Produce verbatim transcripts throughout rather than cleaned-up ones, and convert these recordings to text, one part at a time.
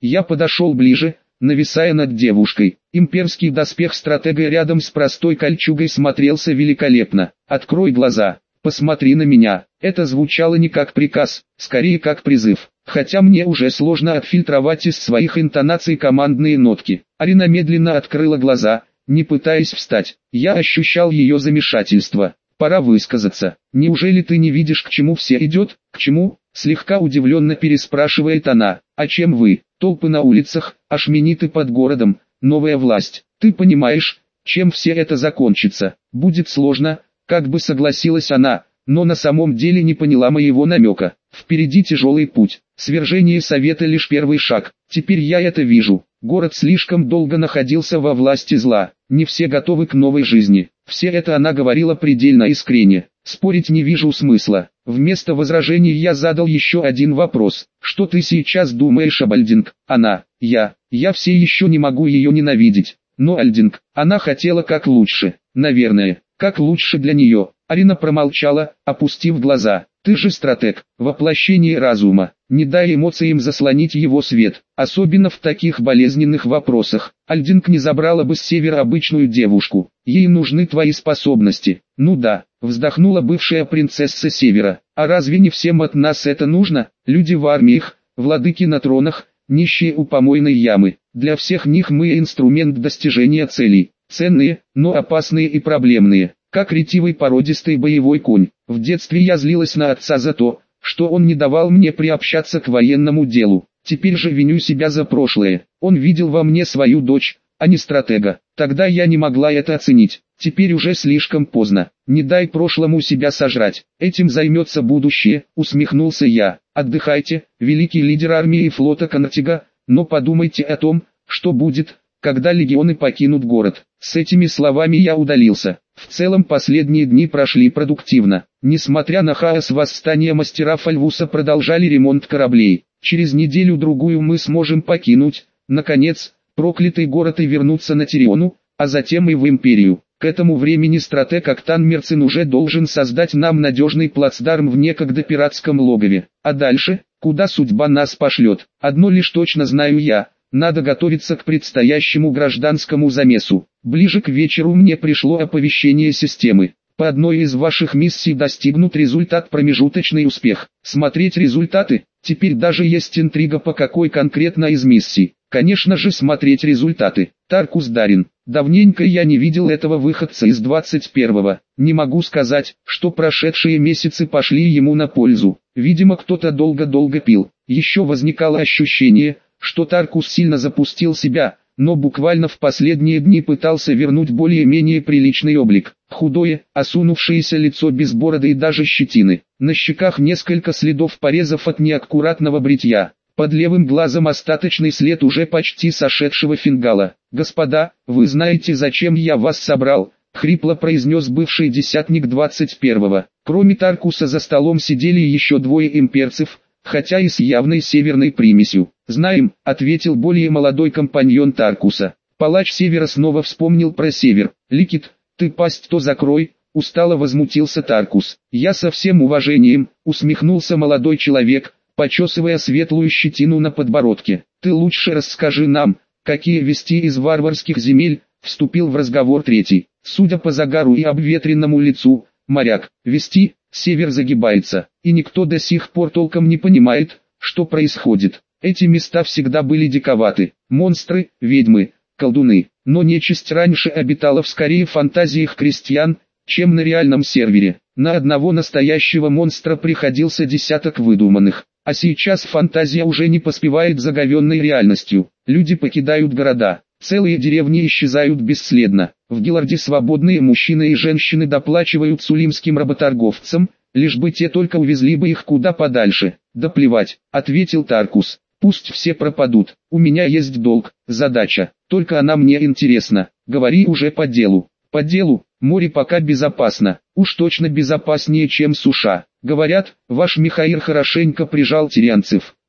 Я подошел ближе, нависая над девушкой. Имперский доспех стратега рядом с простой кольчугой смотрелся великолепно. «Открой глаза, посмотри на меня». Это звучало не как приказ, скорее как призыв. Хотя мне уже сложно отфильтровать из своих интонаций командные нотки. Арина медленно открыла глаза, не пытаясь встать. Я ощущал ее замешательство. Пора высказаться. «Неужели ты не видишь, к чему все идет?» «К чему?» — слегка удивленно переспрашивает она. «А чем вы? Толпы на улицах, ашмениты под городом, новая власть. Ты понимаешь, чем все это закончится? Будет сложно», — как бы согласилась она, но на самом деле не поняла моего намека. «Впереди тяжелый путь. Свержение совета лишь первый шаг. Теперь я это вижу. Город слишком долго находился во власти зла. Не все готовы к новой жизни». Все это она говорила предельно искренне. Спорить не вижу смысла. Вместо возражений я задал еще один вопрос. «Что ты сейчас думаешь об Альдинг?» Она. Я. Я все еще не могу ее ненавидеть. Но Альдинг, она хотела как лучше. Наверное, как лучше для нее. Арина промолчала, опустив глаза. «Ты же стратег, воплощение разума. Не дай эмоциям заслонить его свет, особенно в таких болезненных вопросах. Альдинг не забрала бы с севера обычную девушку. Ей нужны твои способности». «Ну да», вздохнула бывшая принцесса севера. «А разве не всем от нас это нужно? Люди в армиях, владыки на тронах, нищие у помойной ямы. Для всех них мы инструмент достижения целей. Ценные, но опасные и проблемные. Как ретивый породистый боевой конь. В детстве я злилась на отца за то, что он не давал мне приобщаться к военному делу. Теперь же виню себя за прошлое. Он видел во мне свою дочь, а не стратега. Тогда я не могла это оценить. Теперь уже слишком поздно. Не дай прошлому себя сожрать. Этим займется будущее», — усмехнулся я. «Отдыхайте, великий лидер армии и флота Конатига, но подумайте о том, что будет, когда легионы покинут город». С этими словами я удалился. В целом последние дни прошли продуктивно. Несмотря на хаос, восстания мастера Фальвуса продолжали ремонт кораблей. Через неделю-другую мы сможем покинуть, наконец, проклятый город и вернуться на Тириону, а затем и в Империю. К этому времени стратег Октан Мерцин уже должен создать нам надежный плацдарм в некогда пиратском логове. А дальше, куда судьба нас пошлет, одно лишь точно знаю я. Надо готовиться к предстоящему гражданскому замесу. Ближе к вечеру мне пришло оповещение системы. По одной из ваших миссий достигнут результат промежуточный успех. Смотреть результаты? Теперь даже есть интрига, по какой конкретно из миссий. Конечно же, смотреть результаты. Таркус Дарин. Давненько я не видел этого выходца из двадцать первого. Не могу сказать, что прошедшие месяцы пошли ему на пользу. Видимо, кто-то долго-долго пил. Еще возникало ощущение, что Таркус сильно запустил себя, но буквально в последние дни пытался вернуть более-менее приличный облик. Худое, осунувшееся лицо без бороды и даже щетины. На щеках несколько следов порезов от неаккуратного бритья. Под левым глазом остаточный след уже почти сошедшего фингала. «Господа, вы знаете, зачем я вас собрал?» — хрипло произнес бывший десятник двадцать первого. Кроме Таркуса за столом сидели еще двое имперцев, хотя и с явной северной примесью. «Знаем», — ответил более молодой компаньон Таркуса. Палач Севера снова вспомнил про Север. «Ликит, ты пасть-то закрой», — устало возмутился Таркус. «Я со всем уважением», — усмехнулся молодой человек, почесывая светлую щетину на подбородке. «Ты лучше расскажи нам, какие вести из варварских земель», — вступил в разговор третий. Судя по загару и обветренному лицу, моряк, вести, Север загибается, и никто до сих пор толком не понимает, что происходит. Эти места всегда были диковаты. Монстры, ведьмы, колдуны. Но нечисть раньше обитала в скорее фантазиях крестьян, чем на реальном сервере. На одного настоящего монстра приходился десяток выдуманных. А сейчас фантазия уже не поспевает за говенной реальностью. Люди покидают города. Целые деревни исчезают бесследно. В Гилларде свободные мужчины и женщины доплачивают сулимским работорговцам, лишь бы те только увезли бы их куда подальше. «Да плевать», — ответил Таркус. «Пусть все пропадут. У меня есть долг, задача. Только она мне интересна. Говори уже по делу». «По делу, море пока безопасно. Уж точно безопаснее, чем суша. Говорят, ваш Михаил хорошенько прижал тирианцев.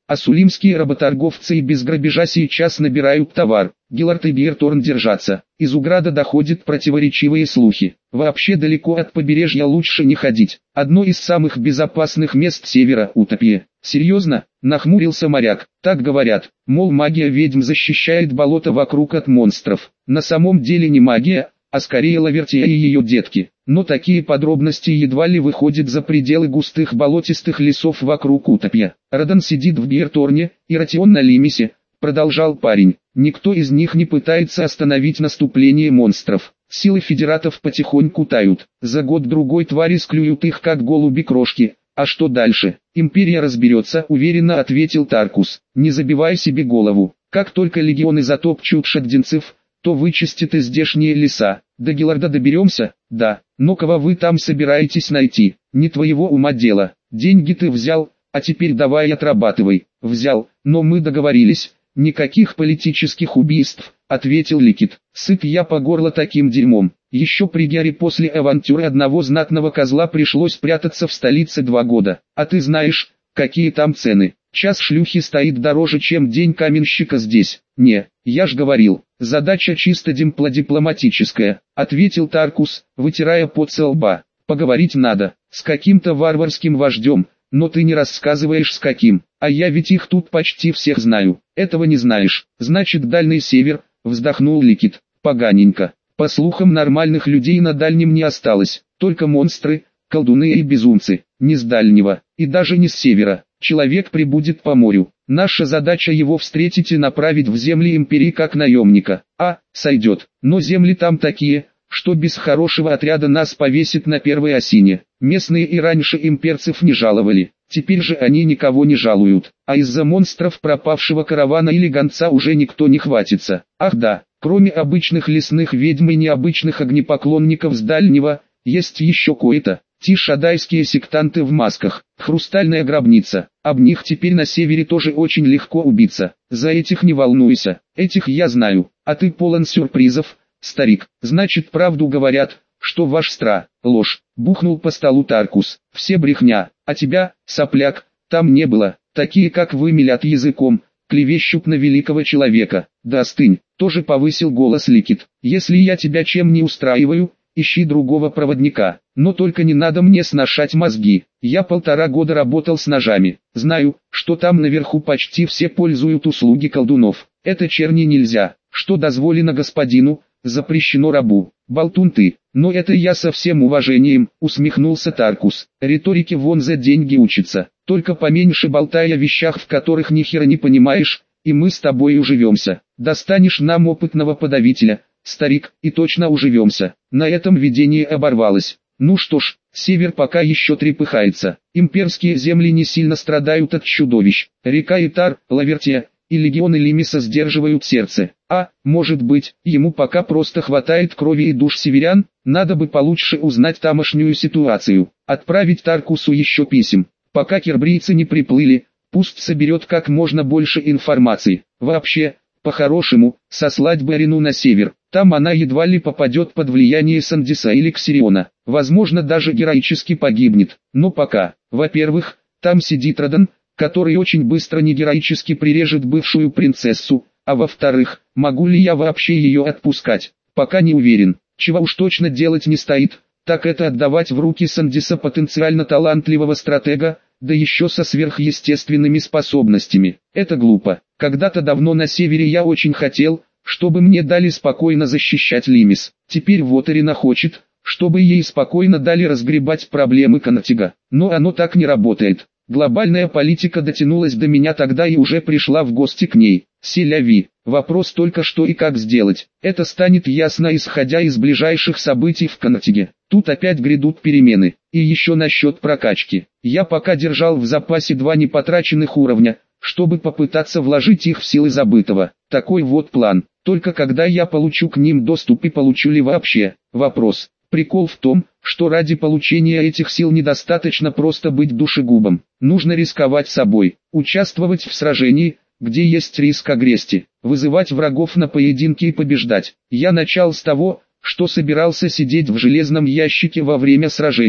а сулимские работорговцы и без грабежа сейчас набирают товар. Гиллард и Бьерторн держатся. Из Уграда доходят противоречивые слухи. Вообще далеко от побережья лучше не ходить. Одно из самых безопасных мест севера – Утопия. Серьезно? Нахмурился моряк. Так говорят, мол, магия ведьм защищает болото вокруг от монстров. На самом деле не магия, а скорее Лавертия и ее детки. Но такие подробности едва ли выходят за пределы густых болотистых лесов вокруг Утопия. Радан сидит в Бьерторне, и Ратион на Лимисе, продолжал парень. Никто из них не пытается остановить наступление монстров. Силы федератов потихоньку тают. За год-другой твари склюют их как голуби-крошки. А что дальше? Империя разберется, уверенно ответил Таркус. Не забивай себе голову. Как только легионы затопчут шагдинцев, то вычистят и здешние леса. До Гилларда доберемся? Да. Но кого вы там собираетесь найти? Не твоего ума дело. Деньги ты взял, а теперь давай отрабатывай. Взял, но мы договорились. Никаких политических убийств, ответил Ликит. Сыт я по горло таким дерьмом. Еще при Гере после авантюры одного знатного козла пришлось прятаться в столице два года. А ты знаешь, какие там цены. Час шлюхи стоит дороже, чем день каменщика здесь. Не, я ж говорил, задача чисто дипломатическая, ответил Таркус, вытирая пот со лба. Поговорить надо, с каким-то варварским вождем. Но ты не рассказываешь с каким, а я ведь их тут почти всех знаю. Этого не знаешь, значит дальний север, вздохнул Ликит. Поганенько. По слухам, нормальных людей на дальнем не осталось, только монстры, колдуны и безумцы. Не с дальнего, и даже не с севера. Человек прибудет по морю. Наша задача его встретить и направить в земли империи как наемника. А, сойдет, но земли там такие, что без хорошего отряда нас повесит на первой осине. Местные и раньше имперцев не жаловали, теперь же они никого не жалуют, а из-за монстров пропавшего каравана или гонца уже никто не хватится. Ах да, кроме обычных лесных ведьм и необычных огнепоклонников с дальнего, есть еще кое-то. Тишадайские сектанты в масках, хрустальная гробница, об них теперь на севере тоже очень легко убиться. За этих не волнуйся, этих я знаю, а ты полон сюрпризов. Старик, значит правду говорят, что ваш стра, ложь, бухнул по столу Таркус, все брехня, а тебя, сопляк, там не было, такие как вы мелят языком, клевещут на великого человека, да остынь, тоже повысил голос Ликит, если я тебя чем не устраиваю, ищи другого проводника, но только не надо мне сношать мозги, я полтора года работал с ножами, знаю, что там наверху почти все пользуют услуги колдунов, это черни нельзя, что дозволено господину, запрещено рабу. Болтун ты, но это я со всем уважением, усмехнулся Таркус. Риторике вон за деньги учится, только поменьше болтай о вещах, в которых ни хера не понимаешь, и мы с тобой уживемся. Достанешь нам опытного подавителя, старик, и точно уживемся. На этом видение оборвалось. Ну что ж, север пока еще трепыхается. Имперские земли не сильно страдают от чудовищ. Река Итар, Лавертия и легионы Лимиса сдерживают сердце. А, может быть, ему пока просто хватает крови и душ северян, надо бы получше узнать тамошнюю ситуацию, отправить Таркусу еще писем. Пока кербрийцы не приплыли, пусть соберет как можно больше информации. Вообще, по-хорошему, сослать Берину на север, там она едва ли попадет под влияние Сандиса или Ксириона, возможно даже героически погибнет, но пока, во-первых, там сидит Радан, который очень быстро негероически прирежет бывшую принцессу, а во-вторых, могу ли я вообще ее отпускать, пока не уверен, чего уж точно делать не стоит, так это отдавать в руки Сандиса потенциально талантливого стратега, да еще со сверхъестественными способностями. Это глупо. Когда-то давно на севере я очень хотел, чтобы мне дали спокойно защищать Лимис. Теперь вот Ирина хочет, чтобы ей спокойно дали разгребать проблемы Конатига. Но оно так не работает. Глобальная политика дотянулась до меня тогда и уже пришла в гости к ней. Селяви. Вопрос только что и как сделать. Это станет ясно исходя из ближайших событий в Конатиге. Тут опять грядут перемены. И еще насчет прокачки. Я пока держал в запасе два непотраченных уровня, чтобы попытаться вложить их в силы забытого. Такой вот план. Только когда я получу к ним доступ и получу ли вообще. Вопрос. Прикол в том, что ради получения этих сил недостаточно просто быть душегубом. Нужно рисковать собой, участвовать в сражении, где есть риск агрессии, вызывать врагов на поединки и побеждать. Я начал с того, что собирался сидеть в железном ящике во время сражений.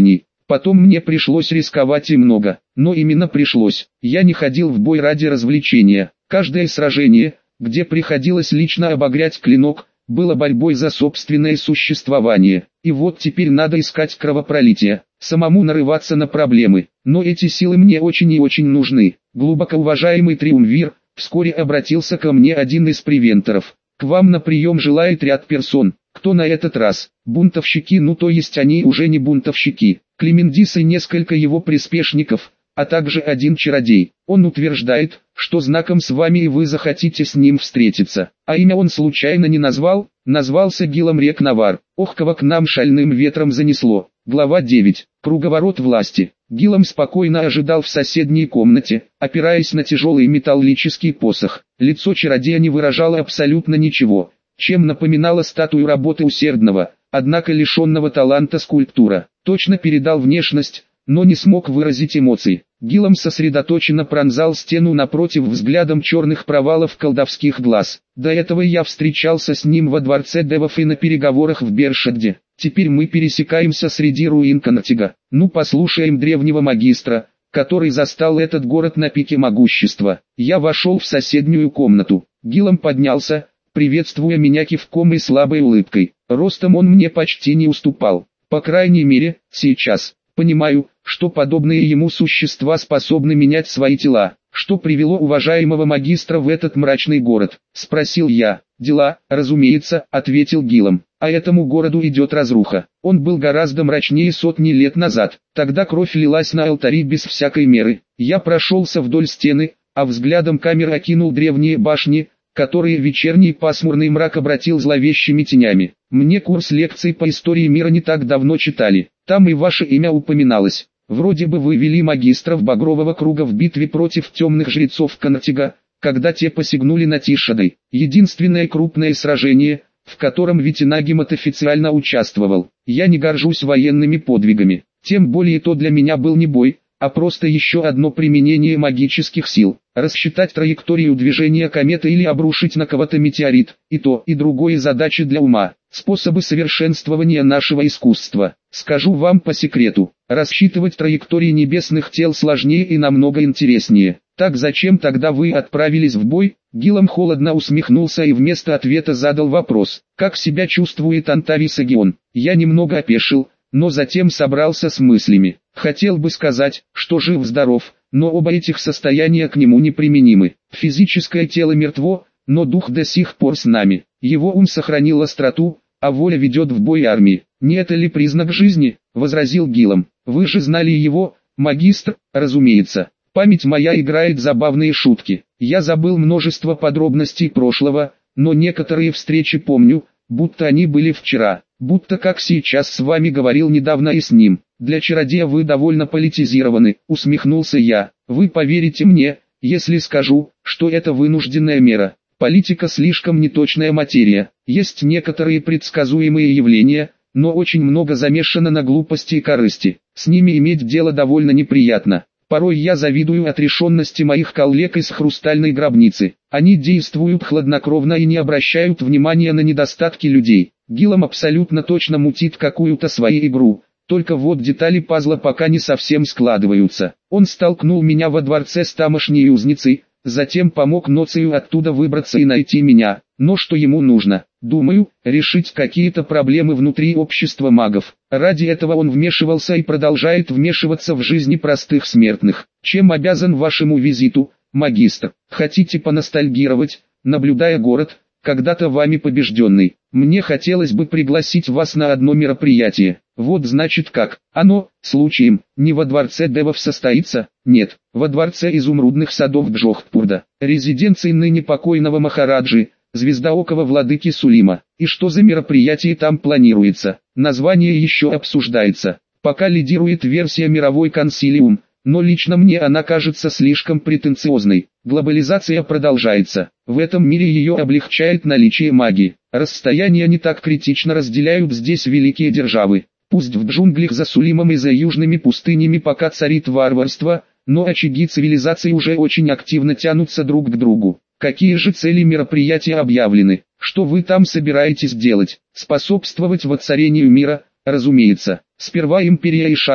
Потом мне пришлось рисковать и много, но именно пришлось. Я не ходил в бой ради развлечения. Каждое сражение, где приходилось лично обогрять клинок, было борьбой за собственное существование. И вот теперь надо искать кровопролитие, самому нарываться на проблемы. Но эти силы мне очень и очень нужны. Глубоко уважаемый Триумвир, вскоре обратился ко мне один из превенторов. К вам на прием желает ряд персон. Кто на этот раз? Бунтовщики, ну то есть они уже не бунтовщики. Клемендис и несколько его приспешников, а также один чародей. Он утверждает, что знаком с вами и вы захотите с ним встретиться. А имя он случайно не назвал? Назвался Гилом Рекнавар. Ох, кого к нам шальным ветром занесло. Глава девять. Круговорот власти. Гилом спокойно ожидал в соседней комнате, опираясь на тяжелый металлический посох. Лицо чародея не выражало абсолютно ничего, чем напоминало статую работы усердного, однако лишенного таланта скульптура. Точно передал внешность, но не смог выразить эмоций. Гилом сосредоточенно пронзал стену напротив взглядом черных провалов колдовских глаз. До этого я встречался с ним во дворце девов и на переговорах в Бершадде. Теперь мы пересекаемся среди руин Конатига. Ну послушаем древнего магистра, который застал этот город на пике могущества. Я вошел в соседнюю комнату. Гилом поднялся, приветствуя меня кивком и слабой улыбкой. Ростом он мне почти не уступал. По крайней мере, сейчас. Понимаю, что подобные ему существа способны менять свои тела. Что привело уважаемого магистра в этот мрачный город? Спросил я. Дела, разумеется, ответил Гилом. А этому городу идет разруха. Он был гораздо мрачнее сотни лет назад. Тогда кровь лилась на алтари без всякой меры. Я прошелся вдоль стены, а взглядом камеры окинул древние башни, которые вечерний пасмурный мрак обратил зловещими тенями. Мне курс лекций по истории мира не так давно читали. Там и ваше имя упоминалось. Вроде бы вы вели магистров Багрового круга в битве против темных жрецов Конатига, когда те посягнули на Тишадой. Единственное крупное сражение, в котором Витинагимот официально участвовал. Я не горжусь военными подвигами. Тем более то для меня был не бой, а просто еще одно применение магических сил. Рассчитать траекторию движения кометы или обрушить на кого-то метеорит, и то, и другое задачи для ума. Способы совершенствования нашего искусства. Скажу вам по секрету, рассчитывать траектории небесных тел сложнее и намного интереснее. Так зачем тогда вы отправились в бой? Гилом холодно усмехнулся и вместо ответа задал вопрос. Как себя чувствует Антавис Агион? Я немного опешил, но затем собрался с мыслями. Хотел бы сказать, что жив-здоров, но оба этих состояния к нему неприменимы. Физическое тело мертво, но дух до сих пор с нами. Его ум сохранил остроту, а воля ведет в бой армии. Не это ли признак жизни? Возразил Гилом. Вы же знали его, магистр, разумеется. Память моя играет забавные шутки. Я забыл множество подробностей прошлого, но некоторые встречи помню, будто они были вчера. Будто как сейчас с вами говорил недавно и с ним. Для чародея вы довольно политизированы, усмехнулся я. Вы поверите мне, если скажу, что это вынужденная мера. Политика слишком неточная материя. Есть некоторые предсказуемые явления, но очень много замешано на глупости и корысти. С ними иметь дело довольно неприятно. Порой я завидую отрешенности моих коллег из хрустальной гробницы. Они действуют хладнокровно и не обращают внимания на недостатки людей. Гилом абсолютно точно мутит какую-то свою игру, только вот детали пазла пока не совсем складываются. Он столкнул меня во дворце с тамошней узницей, затем помог Ноцию оттуда выбраться и найти меня. Но что ему нужно? Думаю, решить какие-то проблемы внутри общества магов. Ради этого он вмешивался и продолжает вмешиваться в жизни простых смертных. Чем обязан вашему визиту, магистр? Хотите поностальгировать, наблюдая город, когда-то вами побежденный? Мне хотелось бы пригласить вас на одно мероприятие. Вот значит как. Оно, случаем, не во дворце девов состоится? Нет, во дворце изумрудных садов Джохтпурда, резиденции ныне покойного Махараджи, звездоокого владыки Сулима. И что за мероприятие там планируется? Название еще обсуждается. Пока лидирует версия мировой консилиум, но лично мне она кажется слишком претенциозной. Глобализация продолжается. В этом мире ее облегчает наличие магии. Расстояния не так критично разделяют здесь великие державы. Пусть в джунглях за Сулимом и за южными пустынями пока царит варварство, но очаги цивилизации уже очень активно тянутся друг к другу. Какие же цели мероприятия объявлены? Что вы там собираетесь делать? Способствовать воцарению мира, разумеется. Сперва империя Ишат,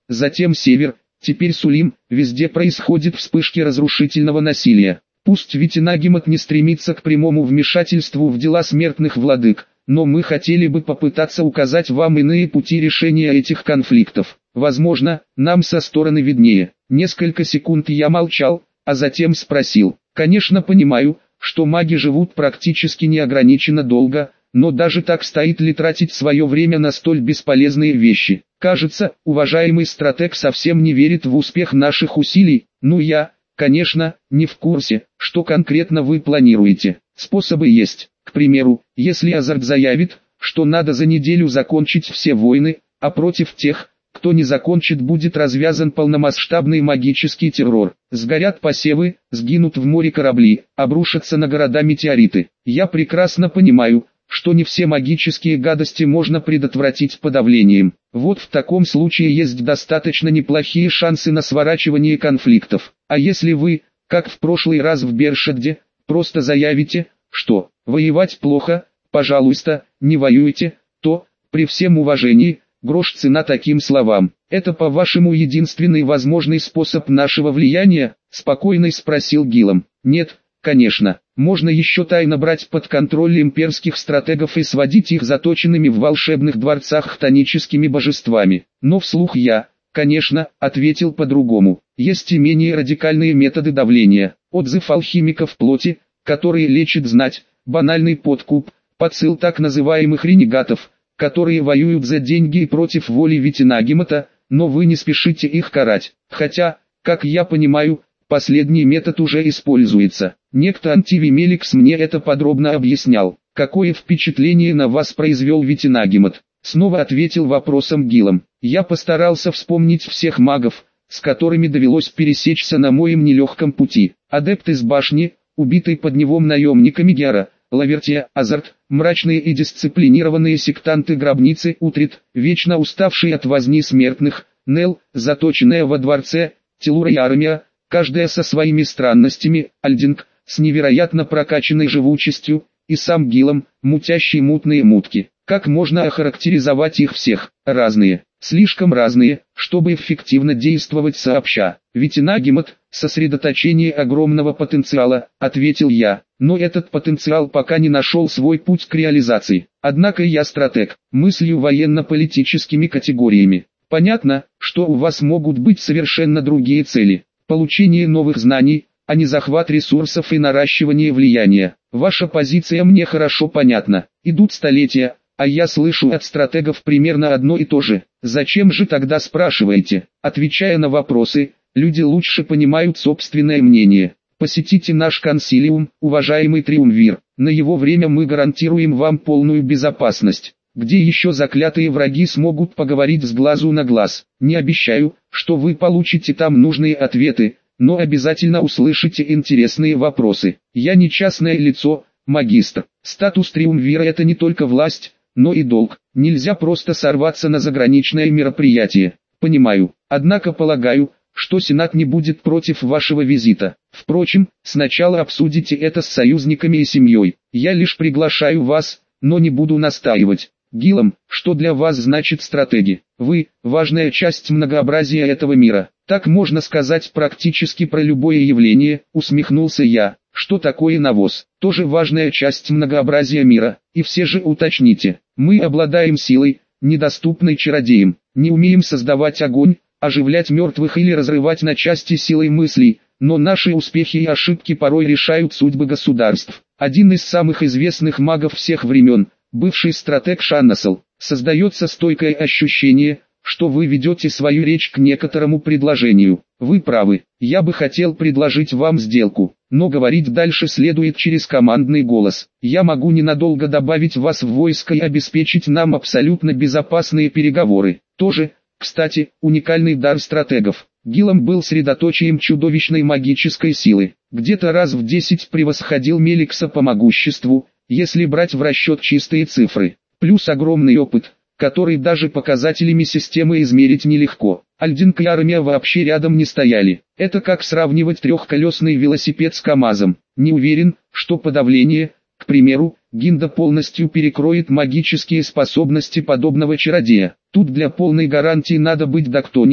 затем север, теперь Сулим, везде происходят вспышки разрушительного насилия. Пусть Витенагимот не стремится к прямому вмешательству в дела смертных владык, но мы хотели бы попытаться указать вам иные пути решения этих конфликтов. Возможно, нам со стороны виднее. Несколько секунд я молчал, а затем спросил. Конечно, понимаю, что маги живут практически неограниченно долго, но даже так стоит ли тратить свое время на столь бесполезные вещи? Кажется, уважаемый стратег совсем не верит в успех наших усилий. Ну я, конечно, не в курсе, что конкретно вы планируете. Способы есть. К примеру, если Азарт заявит, что надо за неделю закончить все войны, а против тех, кто не закончит, будет развязан полномасштабный магический террор. Сгорят посевы, сгинут в море корабли, обрушатся на города метеориты. Я прекрасно понимаю, что не все магические гадости можно предотвратить подавлением. Вот в таком случае есть достаточно неплохие шансы на сворачивание конфликтов. А если вы, как в прошлый раз в Бершадде, просто заявите, что воевать плохо, пожалуйста, не воюйте, то, при всем уважении, грош цена таким словам. Это, по-вашему, единственный возможный способ нашего влияния? Спокойно спросил Гилом. Нет, конечно, можно еще тайно брать под контроль имперских стратегов и сводить их заточенными в волшебных дворцах хтоническими божествами. Но вслух я, конечно, ответил по-другому. Есть и менее радикальные методы давления. Отзыв алхимиков плоти, которые лечат знать, банальный подкуп, подсыл так называемых ренегатов, которые воюют за деньги и против воли Витенагимота, но вы не спешите их карать. Хотя, как я понимаю, последний метод уже используется. Некто Антивимеликс мне это подробно объяснял. Какое впечатление на вас произвел Витенагимот? Снова ответил вопросом Гилом. Я постарался вспомнить всех магов, с которыми довелось пересечься на моем нелегком пути. Адепт из башни, убитый под Невом наемниками Гера, Лавертия, Азарт, мрачные и дисциплинированные сектанты гробницы Утрит, вечно уставшие от возни смертных, Нел, заточенная во дворце, Телура и Армия, каждая со своими странностями, Альдинг, с невероятно прокачанной живучестью, и сам Гилом, мутящий мутные мутки. Как можно охарактеризовать их всех? Разные, слишком разные, чтобы эффективно действовать сообща. Витенагимот – сосредоточение огромного потенциала, ответил я, но этот потенциал пока не нашел свой путь к реализации. Однако я стратег, мыслю военно-политическими категориями. Понятно, что у вас могут быть совершенно другие цели. Получение новых знаний, а не захват ресурсов и наращивание влияния. Ваша позиция мне хорошо понятна. Идут столетия, а я слышу от стратегов примерно одно и то же. Зачем же тогда спрашиваете? Отвечая на вопросы, люди лучше понимают собственное мнение. Посетите наш консилиум, уважаемый Триумвир. На его время мы гарантируем вам полную безопасность. Где еще заклятые враги смогут поговорить с глазу на глаз. Не обещаю, что вы получите там нужные ответы, но обязательно услышите интересные вопросы. Я не частное лицо, магистр. Статус Триумвира — это не только власть, но и долг. Нельзя просто сорваться на заграничное мероприятие. Понимаю. Однако полагаю, что Сенат не будет против вашего визита. Впрочем, сначала обсудите это с союзниками и семьей. Я лишь приглашаю вас, но не буду настаивать. Гилом, что для вас значит стратеги? Вы – важная часть многообразия этого мира. Так можно сказать практически про любое явление, усмехнулся я. Что такое навоз? Тоже важная часть многообразия мира. И все же уточните. Мы обладаем силой, недоступной чародеям. Не умеем создавать огонь, оживлять мертвых или разрывать на части силой мыслей, но наши успехи и ошибки порой решают судьбы государств. Один из самых известных магов всех времен, бывший стратег Шаннасл, создается стойкое ощущение, что вы ведете свою речь к некоторому предложению. Вы правы, я бы хотел предложить вам сделку, но говорить дальше следует через командный голос. Я могу ненадолго добавить вас в войско и обеспечить нам абсолютно безопасные переговоры. Тоже, кстати, уникальный дар стратегов. Гилом был средоточием чудовищной магической силы. Где-то раз в десять превосходил Меликса по могуществу, если брать в расчет чистые цифры. Плюс огромный опыт, который даже показателями системы измерить нелегко. Альдинг и Армия вообще рядом не стояли. Это как сравнивать трехколесный велосипед с КамАЗом. Не уверен, что подавление, к примеру, Гинда полностью перекроет магические способности подобного чародея. Тут для полной гарантии надо быть доктонием,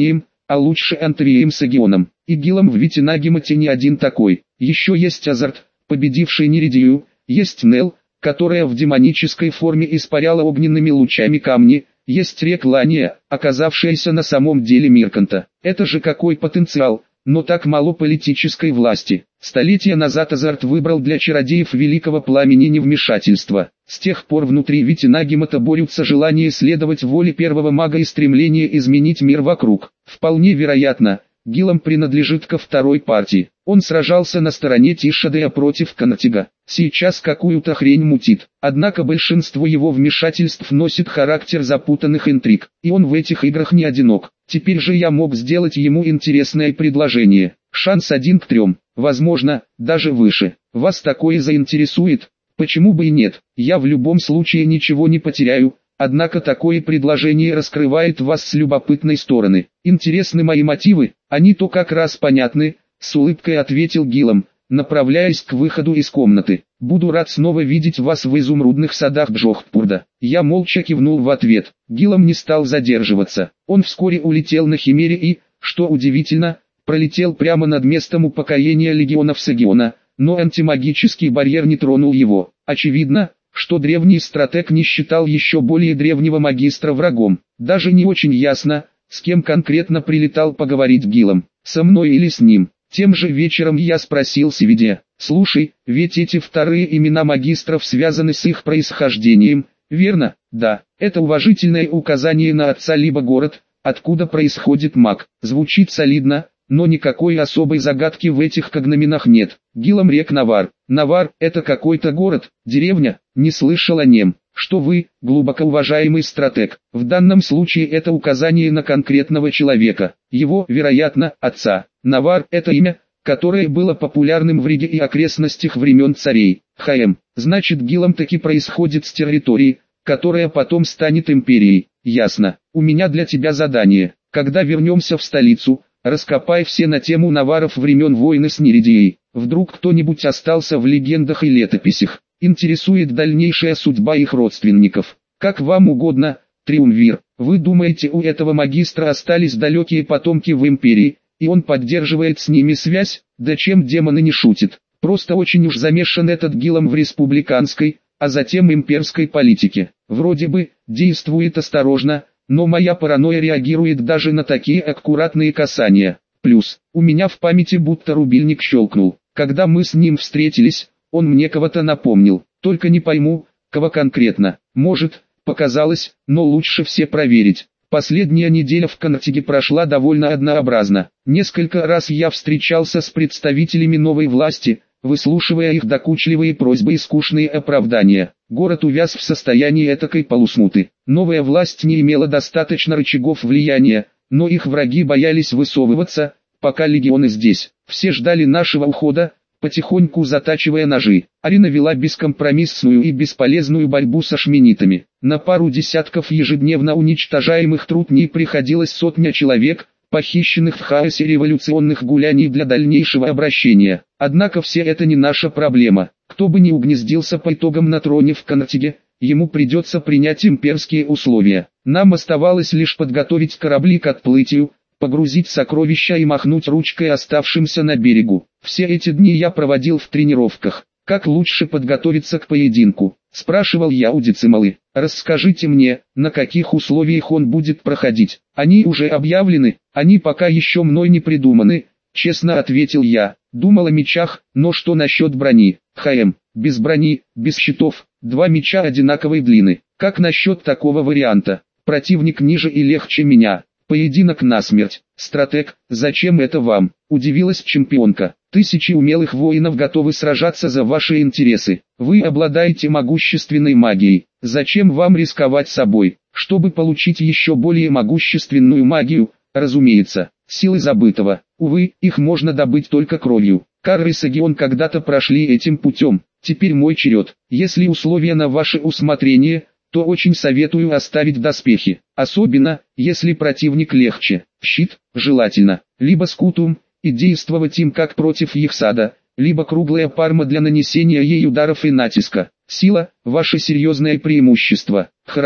а лучше Антовием Сагионом. И Гилом в Витинагемате не один такой. Еще есть Азарт, победивший Неридию, есть Нел, которая в демонической форме испаряла огненными лучами камни, есть Реклания, оказавшаяся на самом деле Мирканта. Это же какой потенциал, но так мало политической власти. Столетия назад Азарт выбрал для чародеев Великого Пламени невмешательство. С тех пор внутри Витинагемата борются желание следовать воле первого мага и стремление изменить мир вокруг. Вполне вероятно, Гилом принадлежит ко второй партии. Он сражался на стороне Тишадея против Канатига. Сейчас какую-то хрень мутит. Однако большинство его вмешательств носит характер запутанных интриг. И он в этих играх не одинок. Теперь же я мог сделать ему интересное предложение. Шанс один к трем. Возможно, даже выше. Вас такое заинтересует? Почему бы и нет? Я в любом случае ничего не потеряю. Однако такое предложение раскрывает вас с любопытной стороны. Интересны мои мотивы? Они-то как раз понятны, с улыбкой ответил Гилом, направляясь к выходу из комнаты. Буду рад снова видеть вас в изумрудных садах Джохтпурда. Я молча кивнул в ответ. Гилом не стал задерживаться. Он вскоре улетел на Химере и, что удивительно, пролетел прямо над местом упокоения легионов Сагиона, но антимагический барьер не тронул его. Очевидно, что древний стратег не считал еще более древнего магистра врагом. Даже не очень ясно, с кем конкретно прилетал поговорить Гилом, со мной или с ним. Тем же вечером я спросил Севиде: «Слушай, ведь эти вторые имена магистров связаны с их происхождением, верно?» «Да, это уважительное указание на отца либо город, откуда происходит маг. Звучит солидно, но никакой особой загадки в этих когноменах нет. Гилом рек Навар. Навар – это какой-то город, деревня? Не слышал о нем. Что вы, глубоко уважаемый стратег, в данном случае это указание на конкретного человека, его, вероятно, отца. Навар – это имя, которое было популярным в Риге и окрестностях времен царей. ХМ. Значит, Гилом таки происходит с территории, которая потом станет империей. Ясно. У меня для тебя задание. Когда вернемся в столицу, раскопай все на тему наваров времен войны с Неридией. Вдруг кто-нибудь остался в легендах и летописях. Интересует дальнейшая судьба их родственников. Как вам угодно, Триумвир. Вы думаете, у этого магистра остались далекие потомки в империи, и он поддерживает с ними связь? Да чем демоны не шутят. Просто очень уж замешан этот Гилом в республиканской, а затем имперской политике. Вроде бы, действует осторожно, но моя паранойя реагирует даже на такие аккуратные касания. Плюс, у меня в памяти будто рубильник щелкнул. Когда мы с ним встретились, он мне кого-то напомнил. Только не пойму, кого конкретно. Может, показалось, но лучше все проверить. Последняя неделя в Канатиге прошла довольно однообразно. Несколько раз я встречался с представителями новой власти, выслушивая их докучливые просьбы и скучные оправдания. Город увяз в состоянии этакой полусмуты. Новая власть не имела достаточно рычагов влияния, но их враги боялись высовываться, пока легионы здесь. Все ждали нашего ухода, потихоньку затачивая ножи. Арина вела бескомпромиссную и бесполезную борьбу со шменитами. На пару десятков ежедневно уничтожаемых трутней приходилось сотня человек, похищенных в хаосе революционных гуляний для дальнейшего обращения. Однако все это не наша проблема. Кто бы ни угнездился по итогам на троне в Канатиге, ему придется принять имперские условия. Нам оставалось лишь подготовить корабли к отплытию, погрузить сокровища и махнуть ручкой оставшимся на берегу. Все эти дни я проводил в тренировках. Как лучше подготовиться к поединку? Спрашивал я у Децималы. Расскажите мне, на каких условиях он будет проходить. Они уже объявлены, они пока еще мной не придуманы, честно ответил я. Думал о мечах, но что насчет брони? ХМ, без брони, без щитов, два меча одинаковой длины. Как насчет такого варианта? Противник ниже и легче меня. Поединок насмерть. Стратег, зачем это вам? Удивилась чемпионка. Тысячи умелых воинов готовы сражаться за ваши интересы. Вы обладаете могущественной магией. Зачем вам рисковать собой, чтобы получить еще более могущественную магию? Разумеется, силы забытого. Увы, их можно добыть только кровью. Карр и Сагион когда-то прошли этим путем. Теперь мой черед. Если условия на ваше усмотрение, то очень советую оставить доспехи. Особенно, если противник легче. Щит, желательно, либо скутум, и действовать им как против Ехсада, либо круглая парма для нанесения ей ударов и натиска. Сила – ваше серьезное преимущество. Хорошо,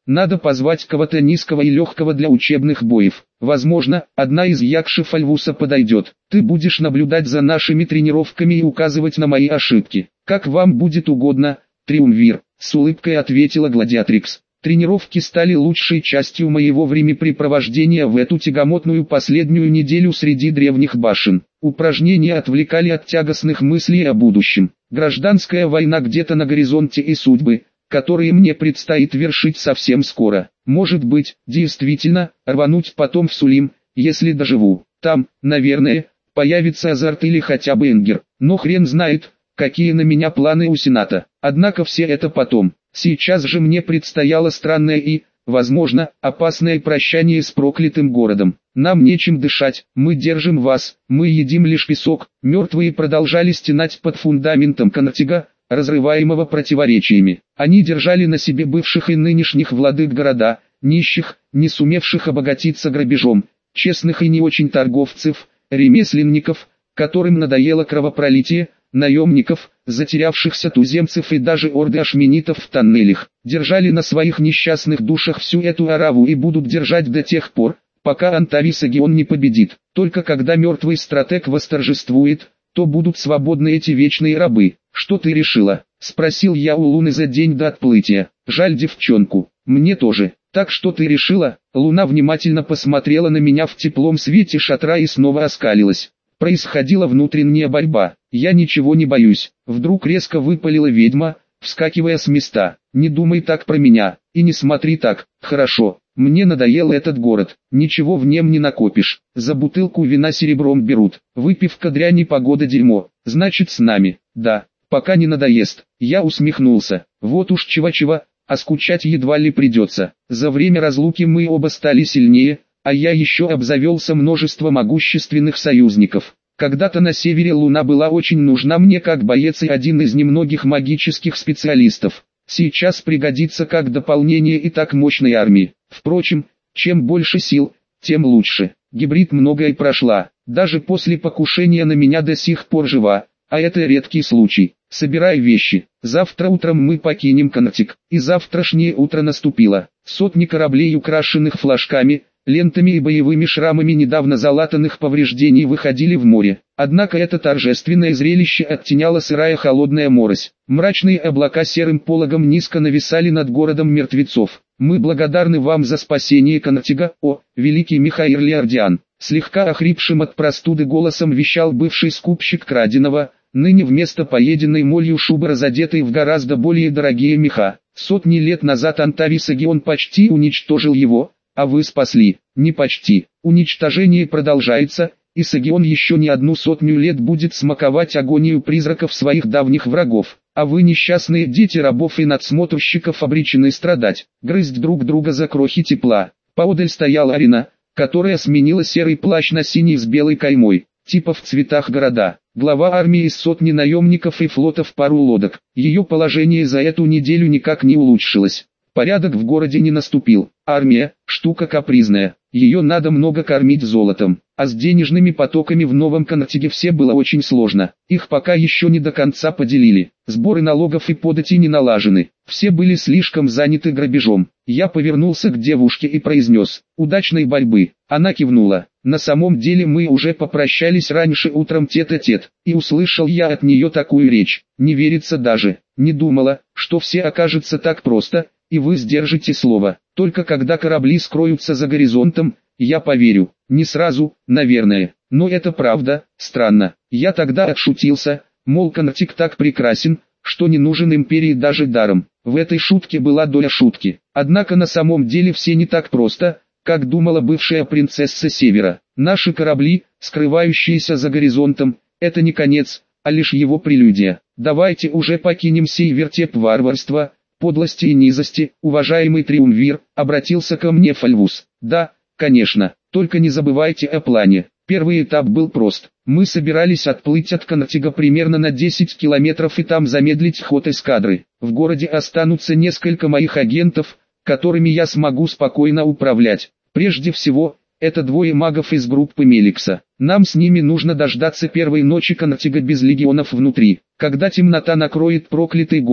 Надо позвать кого-то низкого и легкого для учебных боев. Возможно, одна из якшев Альвуса подойдет. Ты будешь наблюдать за нашими тренировками и указывать на мои ошибки. Как вам будет угодно, Триумвир, с улыбкой ответила Гладиатрикс. Тренировки стали лучшей частью моего времяпрепровождения в эту тягомотную последнюю неделю среди древних башен. Упражнения отвлекали от тягостных мыслей о будущем. Гражданская война где-то на горизонте и судьбы, которые мне предстоит вершить совсем скоро. Может быть, действительно, рвануть потом в Сулим, если доживу. Там, наверное, появится азарт или хотя бы Энгер. Но хрен знает, какие на меня планы у Сената. Однако все это потом. Сейчас же мне предстояло странное и, возможно, опасное прощание с проклятым городом. Нам нечем дышать, мы держим вас, мы едим лишь песок. Мертвые продолжали стенать под фундаментом Контига, разрываемого противоречиями. Они держали на себе бывших и нынешних владык города, нищих, не сумевших обогатиться грабежом, честных и не очень торговцев, ремесленников, которым надоело кровопролитие, наемников, затерявшихся туземцев и даже орды ашменитов в тоннелях. Держали на своих несчастных душах всю эту ораву и будут держать до тех пор, пока Антавис Агион не победит. Только когда мертвый стратег восторжествует, то будут свободны эти вечные рабы. «Что ты решила?» — спросил я у Луны за день до отплытия. «Жаль девчонку. Мне тоже. Так что ты решила?» Луна внимательно посмотрела на меня в теплом свете шатра и снова оскалилась. Происходила внутренняя борьба. «Я ничего не боюсь», — вдруг резко выпалила ведьма, вскакивая с места. «Не думай так про меня, и не смотри так. Хорошо, мне надоел этот город, ничего в нем не накопишь. За бутылку вина серебром берут. Выпивка дрянь и погода дерьмо. Значит, с нами. Да, пока не надоест». Я усмехнулся. Вот уж чего-чего, а скучать едва ли придется. За время разлуки мы оба стали сильнее, а я еще обзавелся множеством могущественных союзников. Когда-то на севере Луна была очень нужна мне как боец и один из немногих магических специалистов. Сейчас пригодится как дополнение и так мощной армии. Впрочем, чем больше сил, тем лучше. Гибрид многое прошла, даже после покушения на меня до сих пор жива, а это редкий случай. Собирай вещи, завтра утром мы покинем Контик, и завтрашнее утро наступило. Сотни кораблей, украшенных флажками, лентами и боевыми шрамами недавно залатанных повреждений, выходили в море. Однако это торжественное зрелище оттеняло сырая холодная морось. Мрачные облака серым пологом низко нависали над городом мертвецов. «Мы благодарны вам за спасение Контига, о, великий Михаил Леордиан», слегка охрипшим от простуды голосом вещал бывший скупщик краденого, ныне вместо поеденной молью шубы разодетый в гораздо более дорогие меха. Сотни лет назад Антавис Агион почти уничтожил его, а вы спасли. Не почти. Уничтожение продолжается, и Сагион еще не одну сотню лет будет смаковать агонию призраков своих давних врагов. А вы, несчастные дети рабов и надсмотрщиков, обречены страдать, грызть друг друга за крохи тепла. Поодаль стояла Арина, которая сменила серый плащ на синий с белой каймой, типа в цветах города. Глава армии из сотни наемников и флота в пару лодок. Ее положение за эту неделю никак не улучшилось. Порядок в городе не наступил. Армия – штука капризная, ее надо много кормить золотом. А с денежными потоками в Новом Контиге все было очень сложно. Их пока еще не до конца поделили. Сборы налогов и подати не налажены. Все были слишком заняты грабежом. Я повернулся к девушке и произнес: «Удачной борьбы». Она кивнула. На самом деле мы уже попрощались раньше утром тет-а-тет, и услышал я от нее такую речь. Не верится даже. Не думала, что все окажется так просто, и вы сдержите слово. Только когда корабли скроются за горизонтом, я поверю. Не сразу, наверное, но это правда. Странно. Я тогда отшутился, мол, Контик так прекрасен, что не нужен империи даже даром. В этой шутке была доля шутки. Однако на самом деле все не так просто, как думала бывшая принцесса Севера. Наши корабли, скрывающиеся за горизонтом, это не конец, а лишь его прелюдия. Давайте уже покинем сей вертеп варварства, подлости и низости. Уважаемый Триумвир, обратился ко мне Фальвус. Да, конечно, только не забывайте о плане. Первый этап был прост. Мы собирались отплыть от Контига примерно на десять километров и там замедлить ход эскадры. В городе останутся несколько моих агентов, которыми я смогу спокойно управлять. Прежде всего, это двое магов из группы Меликса. Нам с ними нужно дождаться первой ночи Контига без легионов внутри. Когда темнота накроет проклятый город,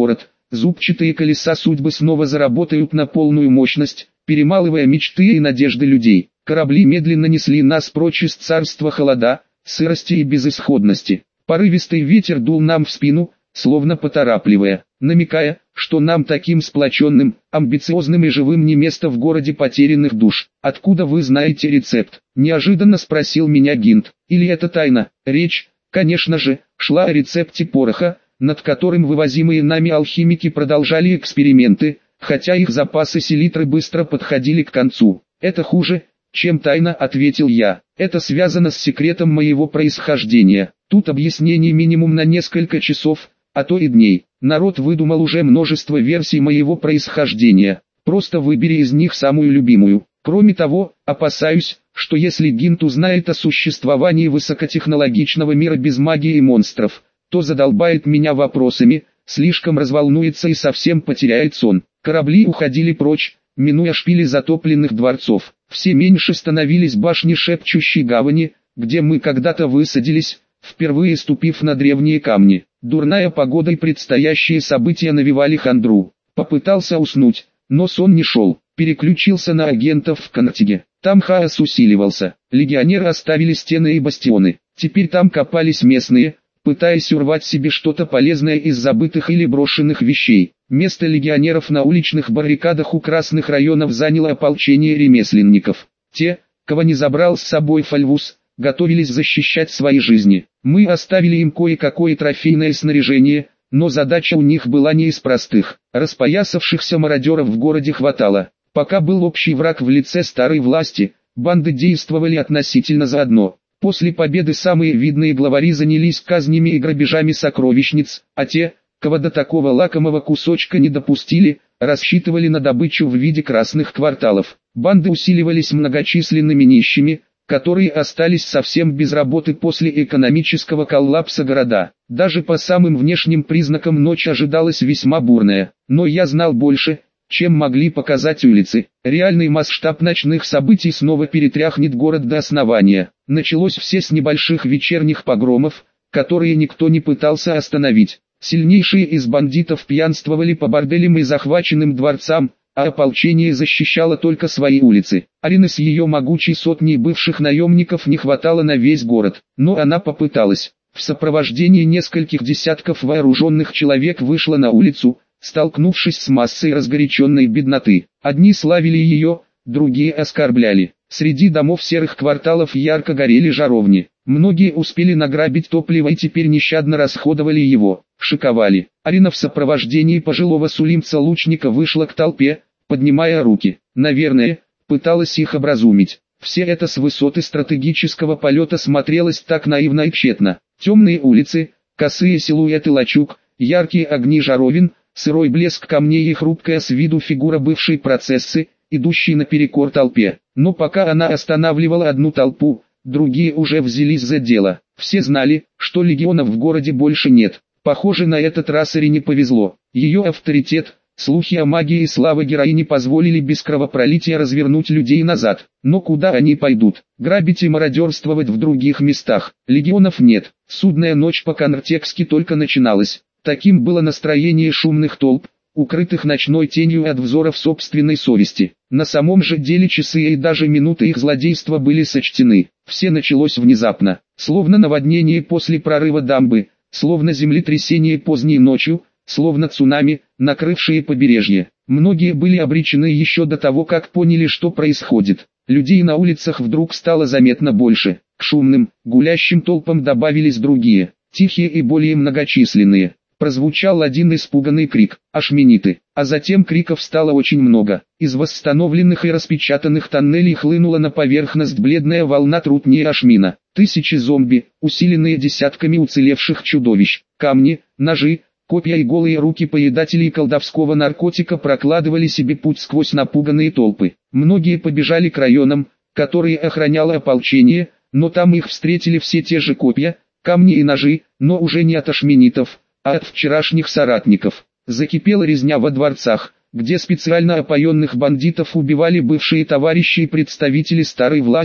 зубчатые колеса судьбы снова заработают на полную мощность, перемалывая мечты и надежды людей. Корабли медленно несли нас прочь из царства холода, сырости и безысходности. Порывистый ветер дул нам в спину, словно поторапливая, намекая, что нам таким сплоченным, амбициозным и живым не место в городе потерянных душ. «Откуда вы знаете рецепт?» – неожиданно спросил меня Гинт. «Или это тайна?» Речь, конечно же, шла о рецепте пороха, над которым вывозимые нами алхимики продолжали эксперименты, хотя их запасы селитры быстро подходили к концу. «Это хуже, чем тайна», — ответил я. «Это связано с секретом моего происхождения. Тут объяснений минимум на несколько часов, а то и дней. Народ выдумал уже множество версий моего происхождения. Просто выбери из них самую любимую. Кроме того, опасаюсь, что если Гинт узнает о существовании высокотехнологичного мира без магии и монстров, то задолбает меня вопросами, слишком разволнуется и совсем потеряет сон». Корабли уходили прочь, минуя шпили затопленных дворцов. Все меньше становились башни шепчущей гавани, где мы когда-то высадились, впервые ступив на древние камни. Дурная погода и предстоящие события навевали хандру. Попытался уснуть, но сон не шел. Переключился на агентов в Контиге. Там хаос усиливался. Легионеры оставили стены и бастионы. Теперь там копались местные, пытаясь урвать себе что-то полезное из забытых или брошенных вещей. Место легионеров на уличных баррикадах у красных районов заняло ополчение ремесленников. Те, кого не забрал с собой Фальвус, готовились защищать свои жизни. Мы оставили им кое-какое трофейное снаряжение, но задача у них была не из простых. Распоясавшихся мародеров в городе хватало. Пока был общий враг в лице старой власти, банды действовали относительно заодно. После победы самые видные главари занялись казнями и грабежами сокровищниц, а те, кого до такого лакомого кусочка не допустили, рассчитывали на добычу в виде красных кварталов. Банды усиливались многочисленными нищими, которые остались совсем без работы после экономического коллапса города. Даже по самым внешним признакам ночь ожидалась весьма бурная, но я знал больше, чем могли показать улицы. Реальный масштаб ночных событий снова перетряхнет город до основания. Началось все с небольших вечерних погромов, которые никто не пытался остановить. Сильнейшие из бандитов пьянствовали по борделям и захваченным дворцам, а ополчение защищало только свои улицы. Арены с ее могучей сотней бывших наемников не хватало на весь город, но она попыталась. В сопровождении нескольких десятков вооруженных человек вышла на улицу, столкнувшись с массой разгоряченной бедноты. Одни славили ее, другие оскорбляли. Среди домов серых кварталов ярко горели жаровни. Многие успели награбить топливо и теперь нещадно расходовали его. Шиковали. Арина в сопровождении пожилого сулимца-лучника вышла к толпе, поднимая руки. Наверное, пыталась их образумить. Все это с высоты стратегического полета смотрелось так наивно и тщетно. Темные улицы, косые силуэты лачуг, яркие огни жаровин, сырой блеск камней и хрупкая с виду фигура бывшей процессы, идущей наперекор толпе. Но пока она останавливала одну толпу, другие уже взялись за дело. Все знали, что легионов в городе больше нет. Похоже, на этот раз Ирине повезло. Ее авторитет, слухи о магии и слава героини позволили без кровопролития развернуть людей назад. Но куда они пойдут? Грабить и мародерствовать в других местах. Легионов нет. Судная ночь по-контекски только начиналась. Таким было настроение шумных толп, укрытых ночной тенью от взоров собственной совести. На самом же деле часы и даже минуты их злодейства были сочтены. Все началось внезапно, словно наводнение после прорыва дамбы, словно землетрясение поздней ночью, словно цунами, накрывшие побережье. Многие были обречены еще до того, как поняли, что происходит. Людей на улицах вдруг стало заметно больше. К шумным, гулящим толпам добавились другие, тихие и более многочисленные. Прозвучал один испуганный крик «Ашмениты!», а затем криков стало очень много. Из восстановленных и распечатанных тоннелей хлынула на поверхность бледная волна трутни и ашмина. Тысячи зомби, усиленные десятками уцелевших чудовищ. Камни, ножи, копья и голые руки поедателей колдовского наркотика прокладывали себе путь сквозь напуганные толпы. Многие побежали к районам, которые охраняло ополчение, но там их встретили все те же копья, камни и ножи, но уже не от ашменитов, а от вчерашних соратников. Закипела резня во дворцах, где специально опоенных бандитов убивали бывшие товарищи и представители старой власти,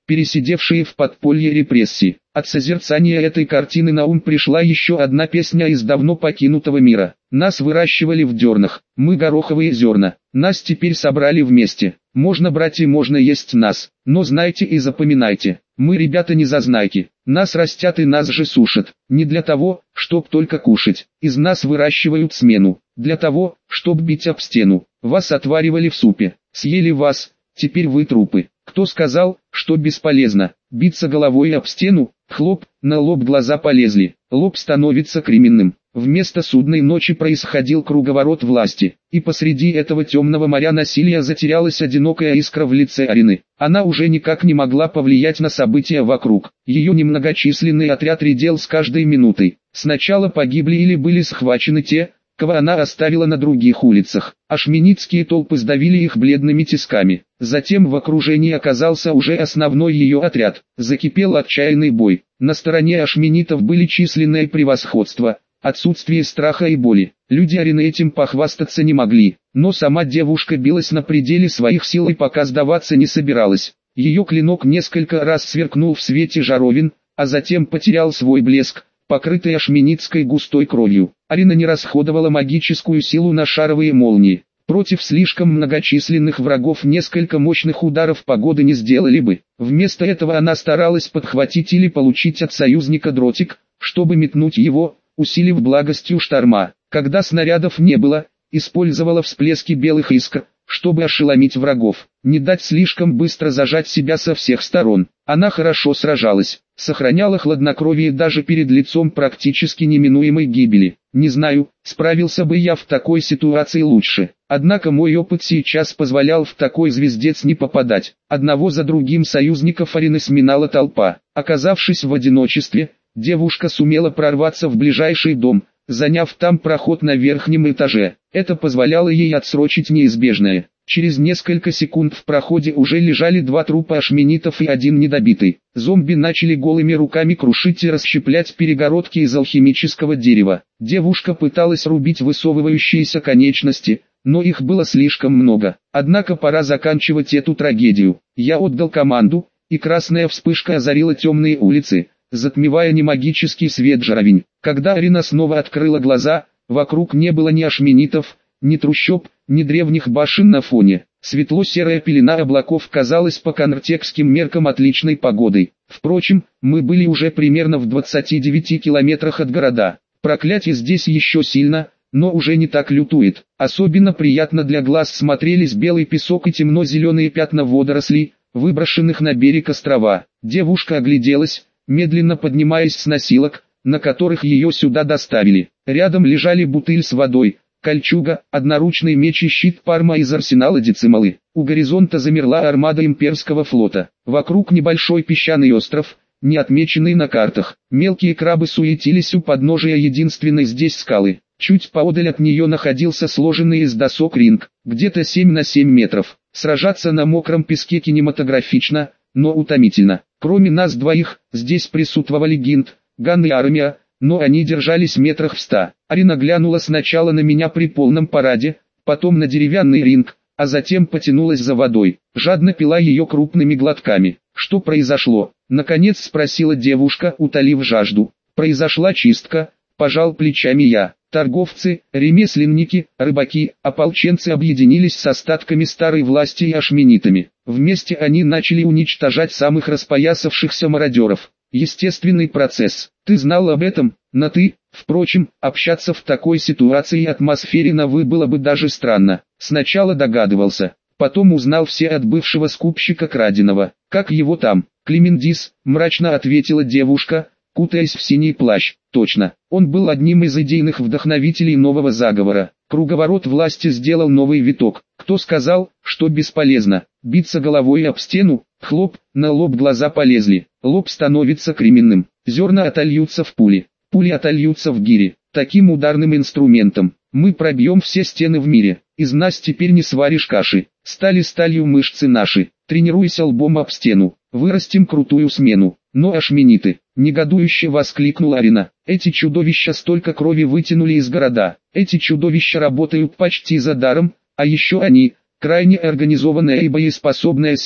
пересидевшие в подполье репрессий. От созерцания этой картины на ум пришла еще одна песня из давно покинутого мира. Нас выращивали в дернах, мы гороховые зерна, нас теперь собрали вместе. Можно брать и можно есть нас, но знайте и запоминайте, мы ребята не зазнайки, нас растят и нас же сушат, не для того, чтоб только кушать, из нас выращивают смену, для того, чтоб бить об стену, вас отваривали в супе, съели вас, теперь вы трупы. Кто сказал, что бесполезно биться головой об стену? Хлоп, на лоб глаза полезли, лоб становится кременным. Вместо судной ночи происходил круговорот власти, и посреди этого темного моря насилия затерялась одинокая искра в лице Арины. Она уже никак не могла повлиять на события вокруг. Ее немногочисленный отряд редел с каждой минутой. Сначала погибли или были схвачены те, кого она оставила на других улицах. Ашменидские толпы сдавили их бледными тисками. Затем в окружении оказался уже основной ее отряд. Закипел отчаянный бой. На стороне ашменитов были численное превосходство, отсутствие страха и боли. Люди Арины этим похвастаться не могли, но сама девушка билась на пределе своих сил и пока сдаваться не собиралась. Ее клинок несколько раз сверкнул в свете жаровин, а затем потерял свой блеск, покрытый ашменидской густой кровью. Арина не расходовала магическую силу на шаровые молнии. Против слишком многочисленных врагов несколько мощных ударов погоды не сделали бы. Вместо этого она старалась подхватить или получить от союзника дротик, чтобы метнуть его, усилив благостью шторма. Когда снарядов не было, использовала всплески белых искр, чтобы ошеломить врагов, не дать слишком быстро зажать себя со всех сторон. Она хорошо сражалась, сохраняла хладнокровие даже перед лицом практически неминуемой гибели. Не знаю, справился бы я в такой ситуации лучше. Однако мой опыт сейчас позволял в такой звездец не попадать. Одного за другим союзников Арины сминала толпа. Оказавшись в одиночестве, девушка сумела прорваться в ближайший дом, заняв там проход на верхнем этаже. Это позволяло ей отсрочить неизбежное. Через несколько секунд в проходе уже лежали два трупа ашменитов и один недобитый. Зомби начали голыми руками крушить и расщеплять перегородки из алхимического дерева. Девушка пыталась рубить высовывающиеся конечности, но их было слишком много. Однако пора заканчивать эту трагедию. Я отдал команду, и красная вспышка озарила темные улицы, затмевая немагический свет жаровень. Когда Арина снова открыла глаза, вокруг не было ни ашменитов, ни трущоб, ни древних башен на фоне. Светло-серая пелена облаков казалась по конртекским меркам отличной погодой. Впрочем, мы были уже примерно в двадцати девяти километрах от города. Проклятие здесь еще сильно, но уже не так лютует. Особенно приятно для глаз смотрелись белый песок и темно-зеленые пятна водорослей, выброшенных на берег острова. Девушка огляделась, медленно поднимаясь с носилок, на которых ее сюда доставили. Рядом лежали бутыль с водой, кольчуга, одноручный меч и щит Парма из арсенала Децималы. У горизонта замерла армада имперского флота. Вокруг небольшой песчаный остров, не отмеченный на картах. Мелкие крабы суетились у подножия единственной здесь скалы. Чуть поодаль от нее находился сложенный из досок ринг, где-то семь на семь метров. Сражаться на мокром песке кинематографично, но утомительно. Кроме нас двоих, здесь присутствовали Гинт, Ган и Армия, но они держались метрах в ста. Арина глянула сначала на меня при полном параде, потом на деревянный ринг, а затем потянулась за водой. Жадно пила ее крупными глотками. Что произошло? Наконец спросила девушка, утолив жажду. Произошла чистка, пожал плечами я. Торговцы, ремесленники, рыбаки, ополченцы объединились с остатками старой власти и ашменитами. Вместе они начали уничтожать самых распоясавшихся мародеров. Естественный процесс. Ты знал об этом, на «ты». Впрочем, общаться в такой ситуации и атмосфере на «вы» было бы даже странно. Сначала догадывался, потом узнал все от бывшего скупщика краденого. Как его там? Клемендис, мрачно ответила девушка, кутаясь в синий плащ. Точно, он был одним из идейных вдохновителей нового заговора. Круговорот власти сделал новый виток. Кто сказал, что бесполезно биться головой об стену? Хлоп, на лоб глаза полезли. Лоб становится кременным. Зерна отольются в пули. Пули отольются в гири. Таким ударным инструментом мы пробьем все стены в мире. Из нас теперь не сваришь каши. Стали сталью мышцы наши. Тренируйся лбом об стену. Вырастим крутую смену. Но ашмениты, негодующе воскликнула Арина. Эти чудовища столько крови вытянули из города. Эти чудовища работают почти за даром, а еще они, крайне организованная и боеспособная сила.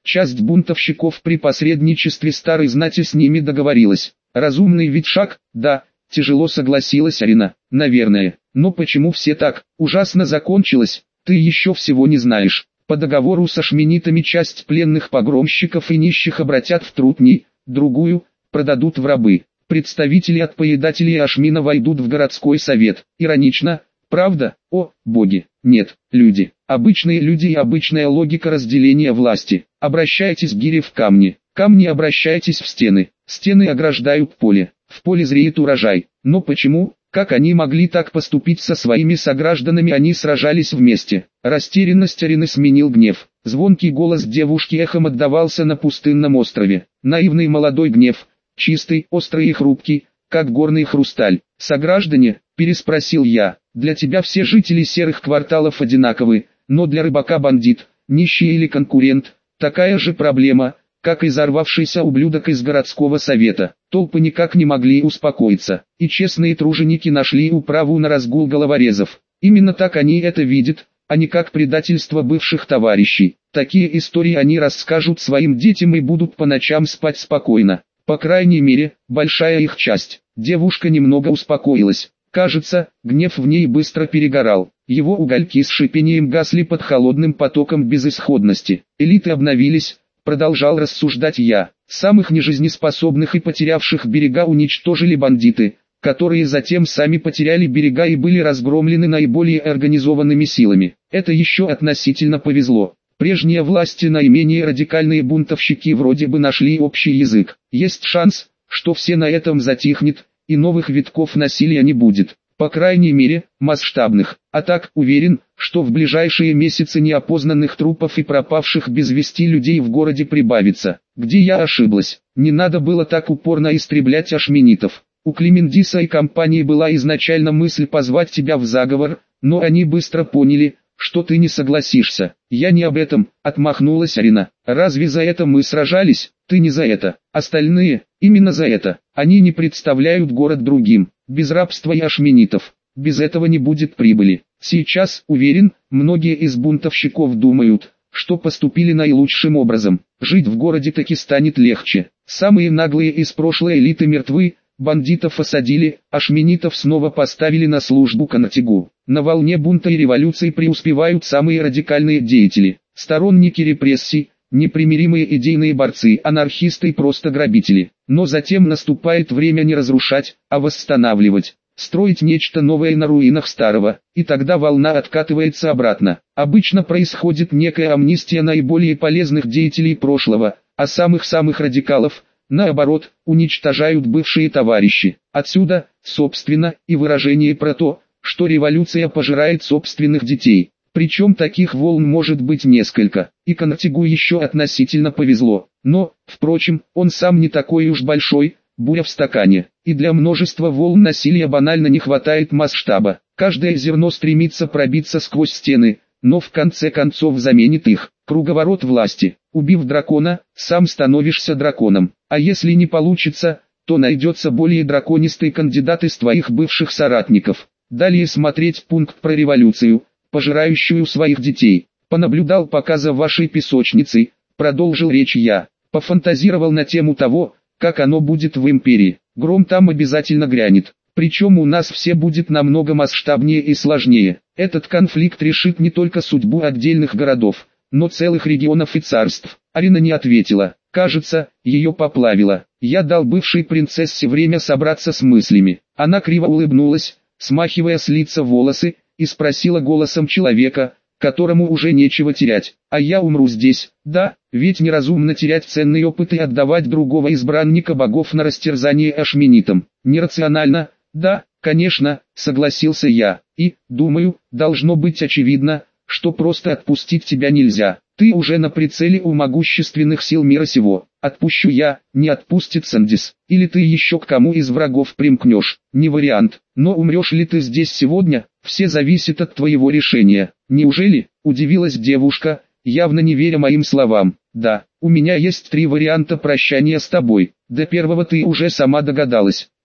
Часть бунтовщиков при посредничестве старой знати с ними договорилась. Разумный ведь шаг, да, тяжело согласилась Арина. Наверное, но почему все так ужасно закончилось, ты еще всего не знаешь. По договору со шменитами часть пленных погромщиков и нищих обратят в трутни, другую продадут в рабы. Представители от поедателей Ашмина войдут в городской совет. Иронично, правда? О, боги, нет, люди. Обычные люди и обычная логика разделения власти. Обращайтесь гири в камни, камни обращайтесь в стены, стены ограждают поле, в поле зреет урожай. Но почему, как они могли так поступить со своими согражданами? Они сражались вместе. Растерянность Арины сменил гнев. Звонкий голос девушки эхом отдавался на пустынном острове. Наивный молодой гнев, чистый, острый и хрупкий, как горный хрусталь. «Сограждане?» – переспросил я. «Для тебя все жители серых кварталов одинаковы, но для рыбака бандит, нищий или конкурент – такая же проблема, как и взорвавшийся ублюдок из городского совета». Толпы никак не могли успокоиться, и честные труженики нашли управу на разгул головорезов. Именно так они это видят, а не как предательство бывших товарищей. Такие истории они расскажут своим детям и будут по ночам спать спокойно. По крайней мере, большая их часть. Девушка немного успокоилась. Кажется, гнев в ней быстро перегорал. Его угольки с шипением гасли под холодным потоком безысходности. Элиты обновились, продолжал рассуждать я. Самых нежизнеспособных и потерявших берега уничтожили бандиты, которые затем сами потеряли берега и были разгромлены наиболее организованными силами. Это еще относительно повезло. Прежние власти наименее радикальные бунтовщики вроде бы нашли общий язык. Есть шанс, что все на этом затихнет, и новых витков насилия не будет. По крайней мере, масштабных. А так, уверен, что в ближайшие месяцы неопознанных трупов и пропавших без вести людей в городе прибавится. Где я ошиблась? Не надо было так упорно истреблять ашменитов. У Клемендиса и компании была изначально мысль позвать тебя в заговор, но они быстро поняли, что ты не согласишься. Я не об этом, отмахнулась Арина. Разве за это мы сражались? Ты не за это. Остальные, именно за это. Они не представляют город другим. Без рабства и ашменитов. Без этого не будет прибыли. Сейчас, уверен, многие из бунтовщиков думают, что поступили наилучшим образом. Жить в городе таки станет легче. Самые наглые из прошлой элиты мертвы, бандитов осадили, ашменитов снова поставили на службу Конатигу. На волне бунта и революции преуспевают самые радикальные деятели, сторонники репрессий, непримиримые идейные борцы, анархисты и просто грабители. Но затем наступает время не разрушать, а восстанавливать, строить нечто новое на руинах старого, и тогда волна откатывается обратно. Обычно происходит некая амнистия наиболее полезных деятелей прошлого, а самых-самых радикалов, наоборот, уничтожают бывшие товарищи. Отсюда, собственно, и выражение про то, что революция пожирает собственных детей. Причем таких волн может быть несколько, и Конатигу еще относительно повезло. Но, впрочем, он сам не такой уж большой, буря в стакане, и для множества волн насилия банально не хватает масштаба. Каждое зерно стремится пробиться сквозь стены, но в конце концов заменит их. Круговорот власти. Убив дракона, сам становишься драконом. А если не получится, то найдется более драконистый кандидат из твоих бывших соратников. Далее смотреть пункт про революцию, пожирающую своих детей. Понаблюдал пока за вашей песочницей, продолжил речь я. Пофантазировал на тему того, как оно будет в империи. Гром там обязательно грянет. Причем у нас все будет намного масштабнее и сложнее. Этот конфликт решит не только судьбу отдельных городов, но целых регионов и царств. Арина не ответила. Кажется, ее поплавило. Я дал бывшей принцессе время собраться с мыслями. Она криво улыбнулась, смахивая с лица волосы, и спросила голосом человека, которому уже нечего терять. А я умру здесь, да, ведь неразумно терять ценный опыт и отдавать другого избранника богов на растерзание ашменитам. Нерационально, да, конечно, согласился я. И, думаю, должно быть очевидно, что просто отпустить тебя нельзя. Ты уже на прицеле у могущественных сил мира сего. Отпущу я, не отпустит Сандис. Или ты еще к кому из врагов примкнешь. Не вариант. Но умрешь ли ты здесь сегодня, все зависит от твоего решения. Неужели? Удивилась девушка, явно не веря моим словам. Да, у меня есть три варианта прощания с тобой. До первого ты уже сама догадалась.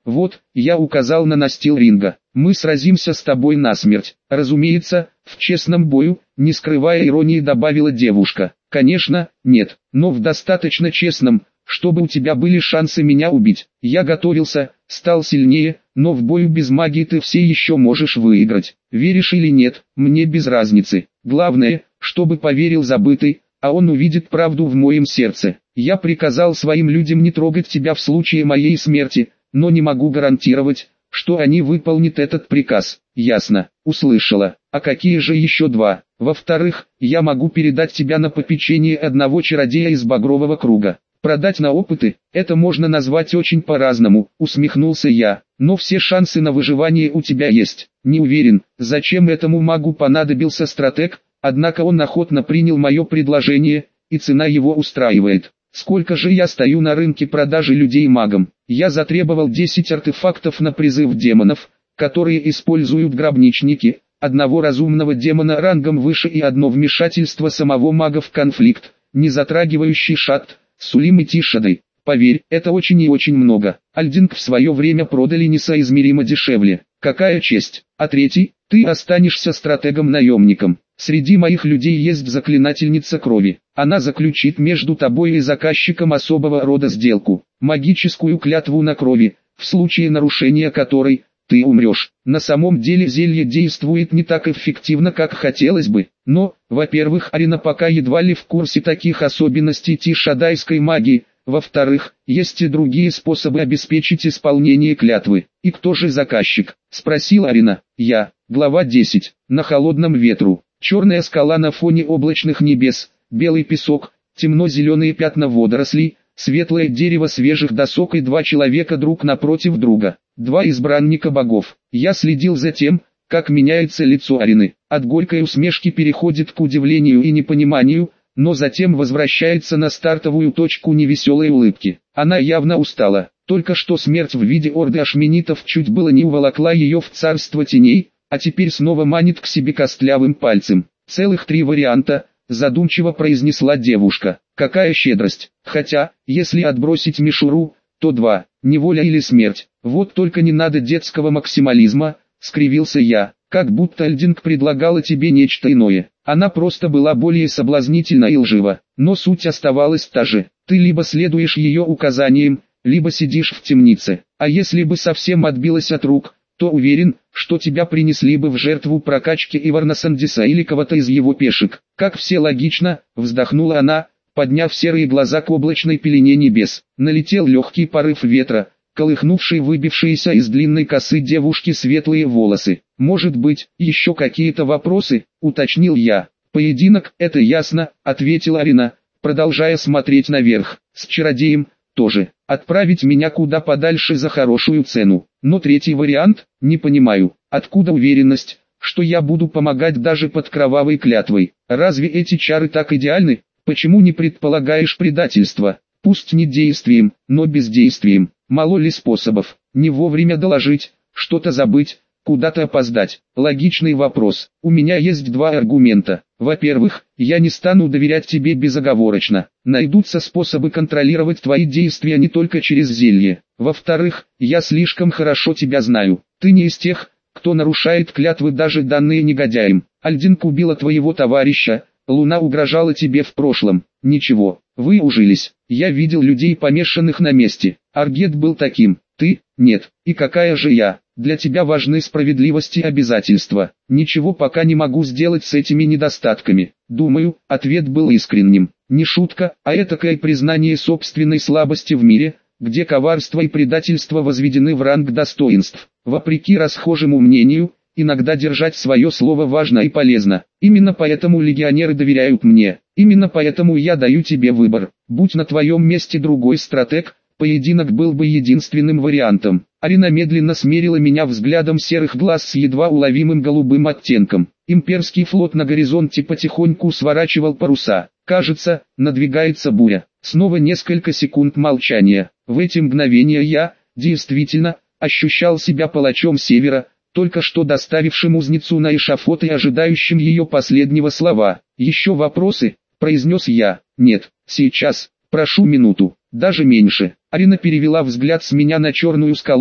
Вот, я указал на настил ринга. Мы сразимся с тобой насмерть. Разумеется, в честном бою, не скрывая иронии, добавила девушка. Конечно, нет, но в достаточно честном, чтобы у тебя были шансы меня убить. Я готовился, стал сильнее, но в бою без магии ты все еще можешь выиграть. Веришь или нет, мне без разницы. Главное, чтобы поверил забытый, а он увидит правду в моем сердце. Я приказал своим людям не трогать тебя в случае моей смерти, но не могу гарантировать, что они выполнят этот приказ. Ясно, услышала. А какие же еще два? Во-вторых, я могу передать тебя на попечение одного чародея из Багрового круга. Продать на опыты, это можно назвать очень по-разному, усмехнулся я, но все шансы на выживание у тебя есть. Не уверен, зачем этому магу понадобился стратег, однако он охотно принял мое предложение, и цена его устраивает. Сколько же я стою на рынке продажи людей магам? Я затребовал десять артефактов на призыв демонов, которые используют гробничники, одного разумного демона рангом выше и одно вмешательство самого мага в конфликт, не затрагивающий Шат, Сулим и Тишадой. Поверь, это очень и очень много. Альдинг в свое время продали несоизмеримо дешевле. Какая честь. А третий, ты останешься стратегом-наемником. Среди моих людей есть заклинательница крови. Она заключит между тобой и заказчиком особого рода сделку. Магическую клятву на крови, в случае нарушения которой ты умрешь. На самом деле зелье действует не так эффективно, как хотелось бы. Но, во-первых, Арина пока едва ли в курсе таких особенностей тишадайской магии. Во-вторых, есть и другие способы обеспечить исполнение клятвы. И кто же заказчик? Спросила Арина. Я, глава десять. На холодном ветру. Черная скала на фоне облачных небес, белый песок, темно-зеленые пятна водорослей, светлое дерево свежих досок и два человека друг напротив друга. Два избранника богов. Я следил за тем, как меняется лицо Арины. От горькой усмешки переходит к удивлению и непониманию, но затем возвращается на стартовую точку невеселой улыбки. Она явно устала. Только что смерть в виде орды ашменитов чуть было не уволокла ее в царство теней, а теперь снова манит к себе костлявым пальцем. Целых три варианта, задумчиво произнесла девушка. Какая щедрость. Хотя, если отбросить мишуру, то два, неволя или смерть. Вот только не надо детского максимализма, скривился я. Как будто Альдинг предлагала тебе нечто иное. Она просто была более соблазнительна и лжива. Но суть оставалась та же. Ты либо следуешь ее указаниям, либо сидишь в темнице. А если бы совсем отбилась от рук, то уверен, что тебя принесли бы в жертву прокачки Иварна Сандиса или кого-то из его пешек. Как все логично, вздохнула она, подняв серые глаза к облачной пелене небес. Налетел легкий порыв ветра, колыхнувший выбившиеся из длинной косы девушки светлые волосы. «Может быть, еще какие-то вопросы?» — уточнил я. «Поединок, это ясно», — ответила Арина, продолжая смотреть наверх. «С чародеем, тоже. Отправить меня куда подальше за хорошую цену. Но третий вариант, не понимаю, откуда уверенность, что я буду помогать даже под кровавой клятвой? Разве эти чары так идеальны? Почему не предполагаешь предательство? Пусть не действием, но бездействием. Мало ли способов. Не вовремя доложить, что-то забыть, куда-то опоздать. Логичный вопрос. У меня есть два аргумента. Во-первых, я не стану доверять тебе безоговорочно. Найдутся способы контролировать твои действия не только через зелье. Во-вторых, я слишком хорошо тебя знаю. Ты не из тех, кто нарушает клятвы, даже данные негодяем. Альдинг убила твоего товарища, Луна угрожала тебе в прошлом. Ничего, вы ужились. Я видел людей, помешанных на месте. Аргет был таким. Ты? Нет. И какая же я? Для тебя важны справедливость и обязательства. Ничего пока не могу сделать с этими недостатками. Думаю, ответ был искренним. Не шутка, а этакое признание собственной слабости в мире, где коварство и предательство возведены в ранг достоинств. Вопреки расхожему мнению, иногда держать свое слово важно и полезно. Именно поэтому легионеры доверяют мне. Именно поэтому я даю тебе выбор. Будь на твоем месте другой стратег, поединок был бы единственным вариантом. Арина медленно смерила меня взглядом серых глаз с едва уловимым голубым оттенком. Имперский флот на горизонте потихоньку сворачивал паруса. Кажется, надвигается буря. Снова несколько секунд молчания. В эти мгновения я, действительно, ощущал себя палачом севера, только что доставившим узницу на эшафот и ожидающим ее последнего слова. «Еще вопросы?» – произнес я. «Нет, сейчас, прошу минуту, даже меньше». Арина перевела взгляд с меня на черную скалу,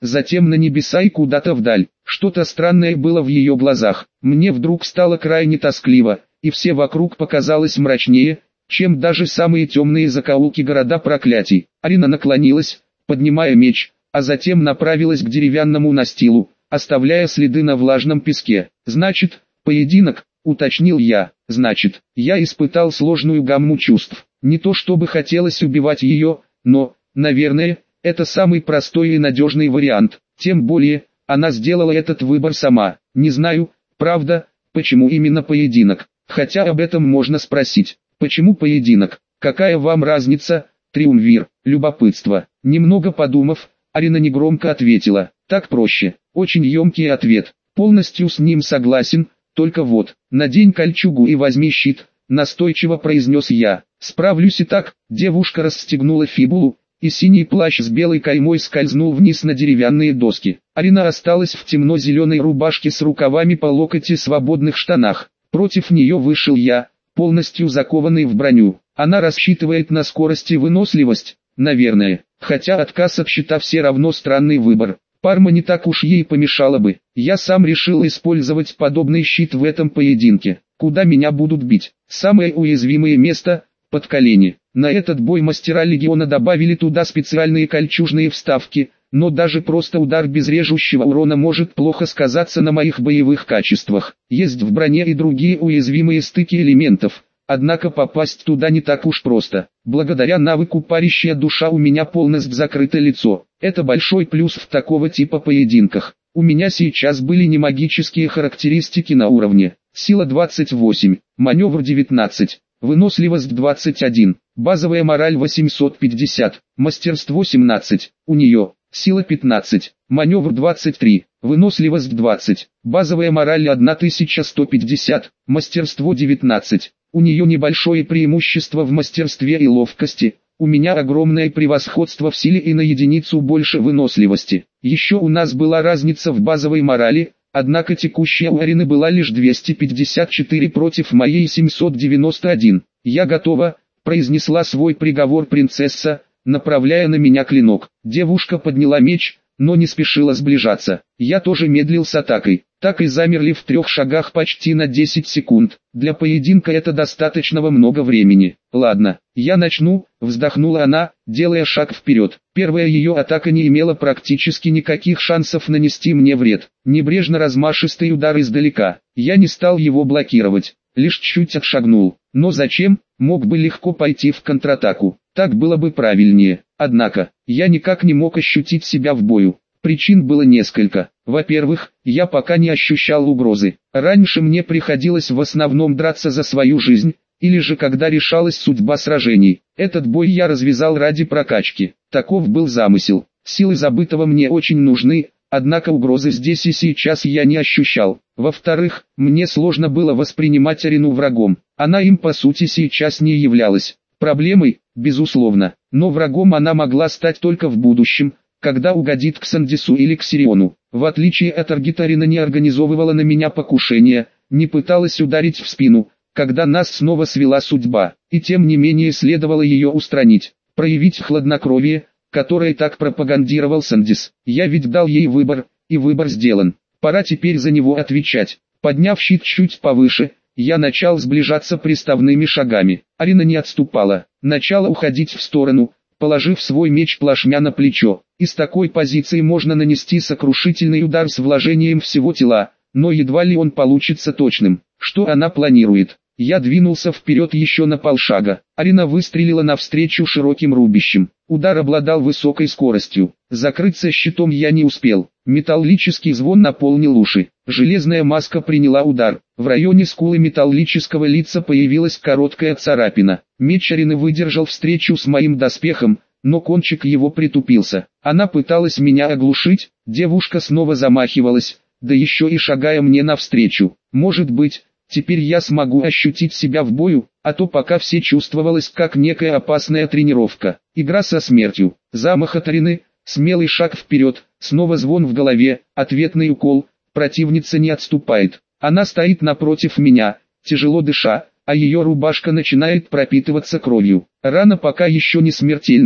затем на небеса и куда-то вдаль. Что-то странное было в ее глазах. Мне вдруг стало крайне тоскливо, и все вокруг показалось мрачнее, чем даже самые темные закоулки города проклятий. Арина наклонилась, поднимая меч, а затем направилась к деревянному настилу, оставляя следы на влажном песке. «Значит, поединок», — уточнил я. «Значит, я испытал сложную гамму чувств. Не то чтобы хотелось убивать ее, но, наверное, это самый простой и надежный вариант. Тем более, она сделала этот выбор сама. Не знаю, правда, почему именно поединок. Хотя об этом можно спросить. Почему поединок? Какая вам разница? Триумвир, любопытство». Немного подумав, Арина негромко ответила: «Так проще». Очень емкий ответ. Полностью с ним согласен, только вот, надень кольчугу и возьми щит, настойчиво произнес я. Справлюсь и так. Девушка расстегнула фибулу, и синий плащ с белой каймой скользнул вниз на деревянные доски. Арина осталась в темно-зеленой рубашке с рукавами по локоть и свободных штанах. Против нее вышел я, полностью закованный в броню. Она рассчитывает на скорость и выносливость, наверное, хотя отказ от щита все равно странный выбор. Парма не так уж ей помешала бы. Я сам решил использовать подобный щит в этом поединке. Куда меня будут бить? Самое уязвимое место – под колени. На этот бой мастера легиона добавили туда специальные кольчужные вставки, но даже просто удар без режущего урона может плохо сказаться на моих боевых качествах. Есть в броне и другие уязвимые стыки элементов, однако попасть туда не так уж просто. Благодаря навыку парящая душа у меня полностью закрыто лицо. Это большой плюс в такого типа поединках. У меня сейчас были не магические характеристики на уровне. Сила двадцать восемь, маневр девятнадцать, выносливость двадцать один, базовая мораль восемьсот пятьдесят, мастерство семнадцать, у нее сила пятнадцать, маневр двадцать три, выносливость двадцать, базовая мораль тысяча сто пятьдесят, мастерство девятнадцать. У нее небольшое преимущество в мастерстве и ловкости, у меня огромное превосходство в силе и на единицу больше выносливости. Еще у нас была разница в базовой морали, однако текущая у Арины была лишь двести пятьдесят четыре против моей семьсот девяносто один. «Я готова», — произнесла свой приговор принцесса, направляя на меня клинок. Девушка подняла меч, но не спешила сближаться. Я тоже медлил с атакой. Так и замерли в трех шагах почти на десять секунд. Для поединка это достаточно много времени. «Ладно, я начну», — вздохнула она, делая шаг вперед. Первая ее атака не имела практически никаких шансов нанести мне вред. Небрежно размашистый удар издалека. Я не стал его блокировать, лишь чуть отшагнул. Но зачем? Мог бы легко пойти в контратаку. Так было бы правильнее. Однако, я никак не мог ощутить себя в бою. Причин было несколько. Во-первых, я пока не ощущал угрозы. Раньше мне приходилось в основном драться за свою жизнь, или же когда решалась судьба сражений. Этот бой я развязал ради прокачки. Таков был замысел. Силы забытого мне очень нужны, однако угрозы здесь и сейчас я не ощущал. Во-вторых, мне сложно было воспринимать Арину врагом. Она им по сути сейчас не являлась. Проблемой, безусловно, но врагом она могла стать только в будущем, когда угодит к Сандису или к Сириону. В отличие от Аргита, Арина не организовывала на меня покушения, не пыталась ударить в спину, когда нас снова свела судьба, и тем не менее следовало ее устранить, проявить хладнокровие, которое так пропагандировал Сандис. Я ведь дал ей выбор, и выбор сделан. Пора теперь за него отвечать. Подняв щит чуть повыше, я начал сближаться приставными шагами. Арина не отступала, начала уходить в сторону, положив свой меч плашмя на плечо. Из такой позиции можно нанести сокрушительный удар с вложением всего тела, но едва ли он получится точным. Что она планирует? Я двинулся вперед еще на полшага. Арина выстрелила навстречу широким рубищем. Удар обладал высокой скоростью. Закрыться щитом я не успел. Металлический звон наполнил уши. Железная маска приняла удар. В районе скулы металлического лица появилась короткая царапина. Меч Арины выдержал встречу с моим доспехом, но кончик его притупился. Она пыталась меня оглушить, девушка снова замахивалась, да еще и шагая мне навстречу. Может быть, теперь я смогу ощутить себя в бою, а то пока все чувствовалось как некая опасная тренировка. Игра со смертью. Замах от Арины, смелый шаг вперед, снова звон в голове, ответный укол, противница не отступает. Она стоит напротив меня, тяжело дыша, а ее рубашка начинает пропитываться кровью. Рана пока еще не смертельная,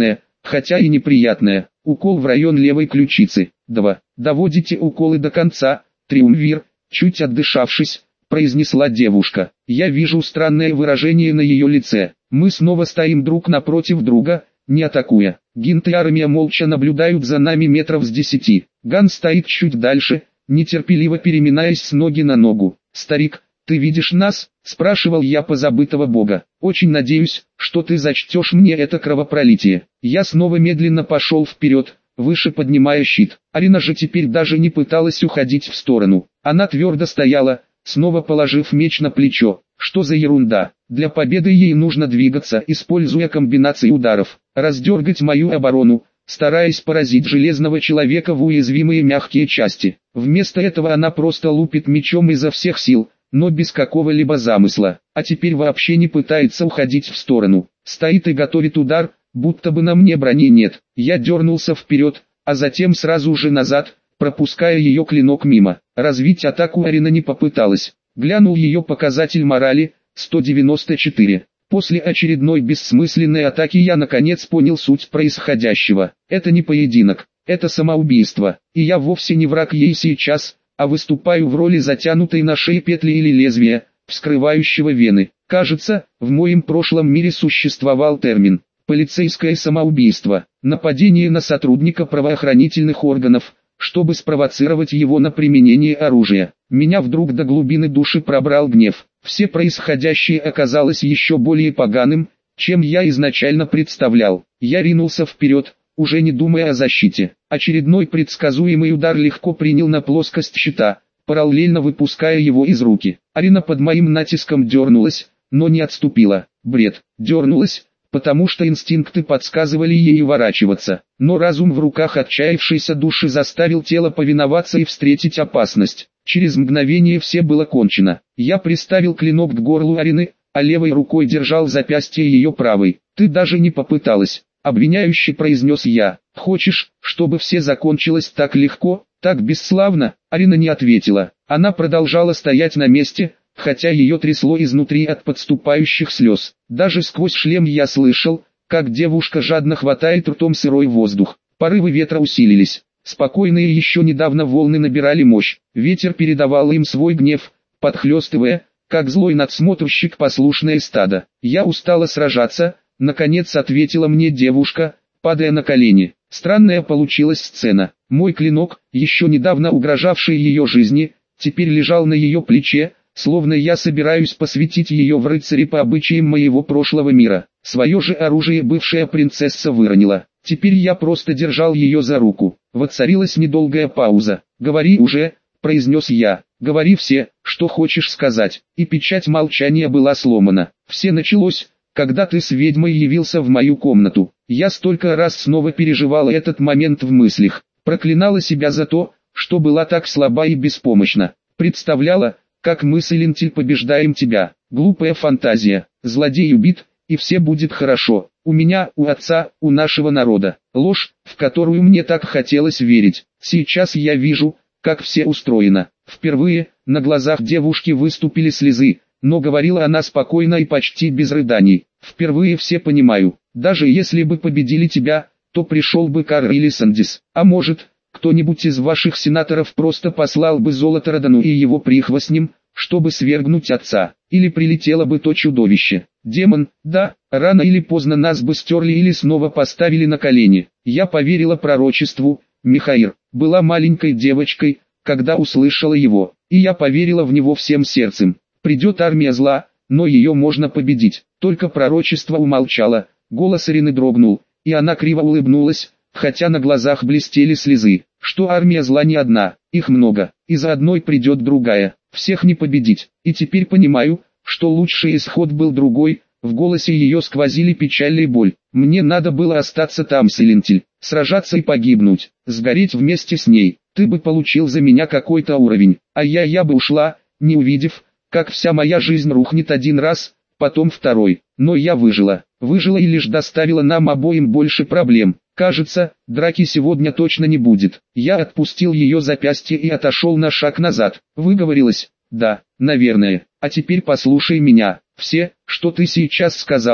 хотя и неприятное. Укол в район левой ключицы. два. Доводите уколы до конца. Триумвир, чуть отдышавшись, произнесла девушка. Я вижу странное выражение на ее лице. Мы снова стоим друг напротив друга, не атакуя. Гинт и армия молча наблюдают за нами метров с десяти. Ган стоит чуть дальше, нетерпеливо переминаясь с ноги на ногу. «Старик, ты видишь нас?» – спрашивал я позабытого бога. «Очень надеюсь, что ты зачтешь мне это кровопролитие». Я снова медленно пошел вперед, выше поднимая щит. Арина же теперь даже не пыталась уходить в сторону. Она твердо стояла, снова положив меч на плечо. Что за ерунда? Для победы ей нужно двигаться, используя комбинации ударов, раздергать мою оборону, стараясь поразить железного человека в уязвимые мягкие части. Вместо этого она просто лупит мечом изо всех сил, но без какого-либо замысла, а теперь вообще не пытается уходить в сторону. Стоит и готовит удар, будто бы на мне брони нет. Я дернулся вперед, а затем сразу же назад, пропуская ее клинок мимо. Развить атаку Арина не попыталась. Глянул ее показатель морали, сто девяносто четыре. После очередной бессмысленной атаки я наконец понял суть происходящего. Это не поединок, это самоубийство, и я вовсе не враг ей сейчас, а выступаю в роли затянутой на шее петли или лезвия, вскрывающего вены. Кажется, в моем прошлом мире существовал термин «полицейское самоубийство», нападение на сотрудника правоохранительных органов, чтобы спровоцировать его на применение оружия. Меня вдруг до глубины души пробрал гнев. Все происходящее оказалось еще более поганым, чем я изначально представлял. Я ринулся вперед, уже не думая о защите. Очередной предсказуемый удар легко принял на плоскость щита, параллельно выпуская его из руки. Арина под моим натиском дернулась, но не отступила. Бред. Дернулась, потому что инстинкты подсказывали ей уворачиваться. Но разум в руках отчаявшейся души заставил тело повиноваться и встретить опасность. Через мгновение все было кончено. Я приставил клинок к горлу Арины, а левой рукой держал запястье ее правой. «Ты даже не попыталась», — обвиняюще произнес я. «Хочешь, чтобы все закончилось так легко, так бесславно?» Арина не ответила. Она продолжала стоять на месте, хотя ее трясло изнутри от подступающих слез. Даже сквозь шлем я слышал, как девушка жадно хватает ртом сырой воздух. Порывы ветра усилились. Спокойные еще недавно волны набирали мощь. Ветер передавал им свой гнев, подхлестывая, как злой надсмотрщик послушное стадо. «Я устала сражаться», — наконец ответила мне девушка, падая на колени. Странная получилась сцена. Мой клинок, еще недавно угрожавший ее жизни, теперь лежал на ее плече, словно я собираюсь посвятить ее в рыцари по обычаям моего прошлого мира. Свое же оружие бывшая принцесса выронила. Теперь я просто держал ее за руку. Воцарилась недолгая пауза. «Говори уже», — произнес я. «Говори все, что хочешь сказать». И печать молчания была сломана. Все началось, когда ты с ведьмой явился в мою комнату. Я столько раз снова переживала этот момент в мыслях. Проклинала себя за то, что была так слаба и беспомощна. Представляла, как мы с Элентиль побеждаем тебя. Глупая фантазия. Злодей убит, и все будет хорошо. У меня, у отца, у нашего народа. Ложь, в которую мне так хотелось верить. Сейчас я вижу, как все устроено. Впервые, на глазах девушки выступили слезы, но говорила она спокойно и почти без рыданий. Впервые все понимаю. Даже если бы победили тебя, то пришел бы Кар или Сандис. А может, кто-нибудь из ваших сенаторов просто послал бы Золотородану и его прихвостням, чтобы свергнуть отца. Или прилетело бы то чудовище. Демон, да, рано или поздно нас бы стерли или снова поставили на колени. Я поверила пророчеству. Михаир была маленькой девочкой, когда услышала его, и я поверила в него всем сердцем. Придет армия зла, но ее можно победить. Только пророчество умолчало, голос Ирины дрогнул, и она криво улыбнулась, хотя на глазах блестели слезы. Что армия зла не одна, их много, и за одной придет другая. Всех не победить. И теперь понимаю, что лучший исход был другой. В голосе ее сквозили печаль и боль. Мне надо было остаться там с Элентиль, сражаться и погибнуть, сгореть вместе с ней. Ты бы получил за меня какой-то уровень, а я я бы ушла, не увидев, как вся моя жизнь рухнет один раз, потом второй. Но я выжила, выжила и лишь доставила нам обоим больше проблем. Кажется, драки сегодня точно не будет. Я отпустил ее запястье и отошел на шаг назад. Выговорилась? Да, наверное. А теперь послушай меня. Все, что ты сейчас сказала,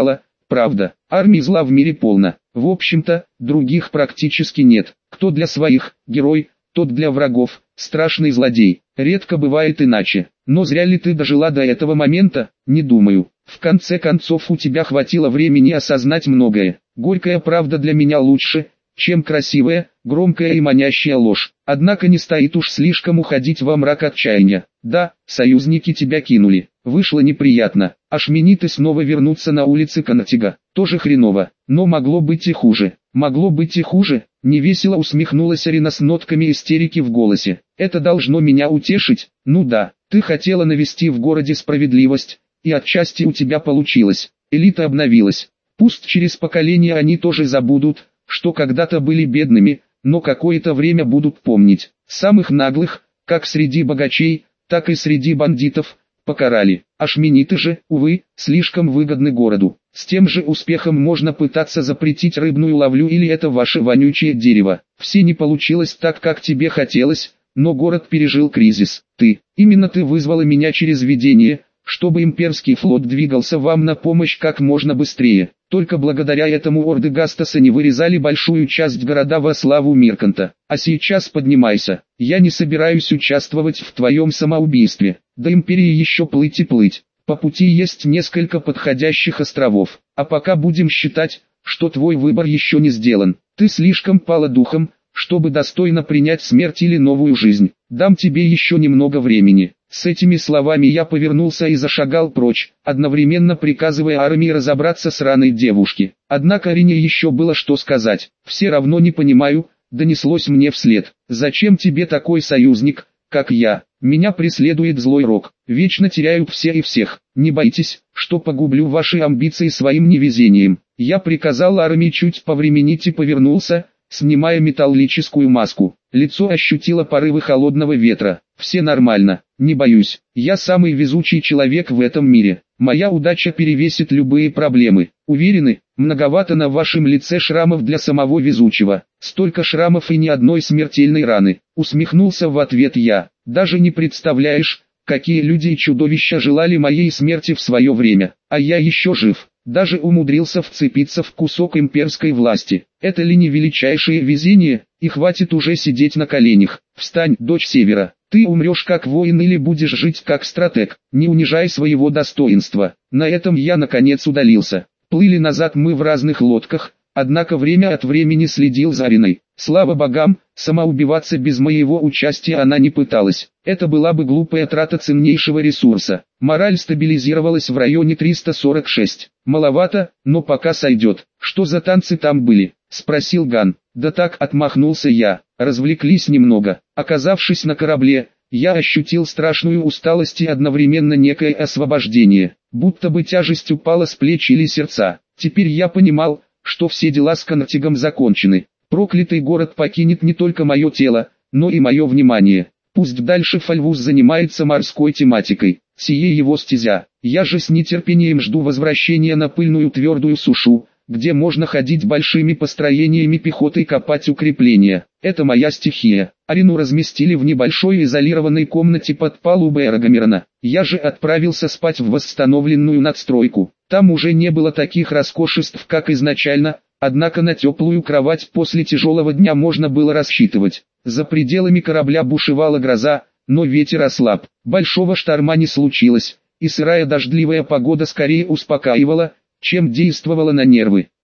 Правда, армии зла в мире полно. В общем-то, других практически нет. Кто для своих, герой, тот для врагов, страшный злодей. Редко бывает иначе. Но зря ли ты дожила до этого момента? Не думаю. В конце концов у тебя хватило времени осознать многое. Горькая правда для меня лучше, чем красивая, громкая и манящая ложь. Однако не стоит уж слишком уходить во мрак отчаяния. Да, союзники тебя кинули. Вышло неприятно. Ашмениты снова вернутся на улицы Канатига. Тоже хреново. Но могло быть и хуже. Могло быть и хуже. Невесело усмехнулась Арина с нотками истерики в голосе. Это должно меня утешить? Ну да, ты хотела навести в городе справедливость, и отчасти у тебя получилось. Элита обновилась. Пусть через поколения они тоже забудут, что когда-то были бедными, но какое-то время будут помнить. Самых наглых, как среди богачей, так и среди бандитов, покарали. Ашмениты же, увы, слишком выгодны городу. С тем же успехом можно пытаться запретить рыбную ловлю или это ваше вонючее дерево. Все не получилось так, как тебе хотелось, но город пережил кризис. Ты, именно ты вызвала меня через видение, чтобы имперский флот двигался вам на помощь как можно быстрее. Только благодаря этому орды Гастаса не вырезали большую часть города во славу Мирканта. А сейчас поднимайся. Я не собираюсь участвовать в твоем самоубийстве. До империи еще плыть и плыть. По пути есть несколько подходящих островов. А пока будем считать, что твой выбор еще не сделан. Ты слишком пала духом, чтобы достойно принять смерть или новую жизнь. Дам тебе еще немного времени. С этими словами я повернулся и зашагал прочь, одновременно приказывая армии разобраться с раной девушки. Однако Арине еще было что сказать. «Все равно не понимаю», — донеслось мне вслед. «Зачем тебе такой союзник, как я? Меня преследует злой рок. Вечно теряют все и всех. Не бойтесь, что погублю ваши амбиции своим невезением». Я приказал армии чуть повременить и повернулся, снимая металлическую маску. Лицо ощутило порывы холодного ветра. «Все нормально, не боюсь. Я самый везучий человек в этом мире. Моя удача перевесит любые проблемы. Уверены, многовато на вашем лице шрамов для самого везучего. Столько шрамов и ни одной смертельной раны». Усмехнулся в ответ я. «Даже не представляешь, какие люди и чудовища желали моей смерти в свое время. А я еще жив. Даже умудрился вцепиться в кусок имперской власти. Это ли не величайшее везение? И хватит уже сидеть на коленях. Встань, дочь Севера. Ты умрешь как воин или будешь жить как стратег. Не унижай своего достоинства». На этом я наконец удалился. Плыли назад мы в разных лодках, однако время от времени следил за Ариной. Слава богам, самоубиваться без моего участия она не пыталась. Это была бы глупая трата ценнейшего ресурса. Мораль стабилизировалась в районе триста сорок шесть. Маловато, но пока сойдет. «Что за танцы там были?» — спросил Ган. «Да так», — отмахнулся я. «Развлеклись немного». Оказавшись на корабле, я ощутил страшную усталость и одновременно некое освобождение. Будто бы тяжесть упала с плеч или сердца. Теперь я понимал, что все дела с Канатигом закончены. Проклятый город покинет не только мое тело, но и мое внимание. Пусть дальше Фальвус занимается морской тематикой. Сие его стезя. Я же с нетерпением жду возвращения на пыльную твердую сушу, где можно ходить большими построениями пехоты и копать укрепления. Это моя стихия. Арину разместили в небольшой изолированной комнате под палубой Арагамирана. Я же отправился спать в восстановленную надстройку. Там уже не было таких роскошеств, как изначально, однако на теплую кровать после тяжелого дня можно было рассчитывать. За пределами корабля бушевала гроза, но ветер ослаб. Большого шторма не случилось, и сырая дождливая погода скорее успокаивала, чем действовала на нервы.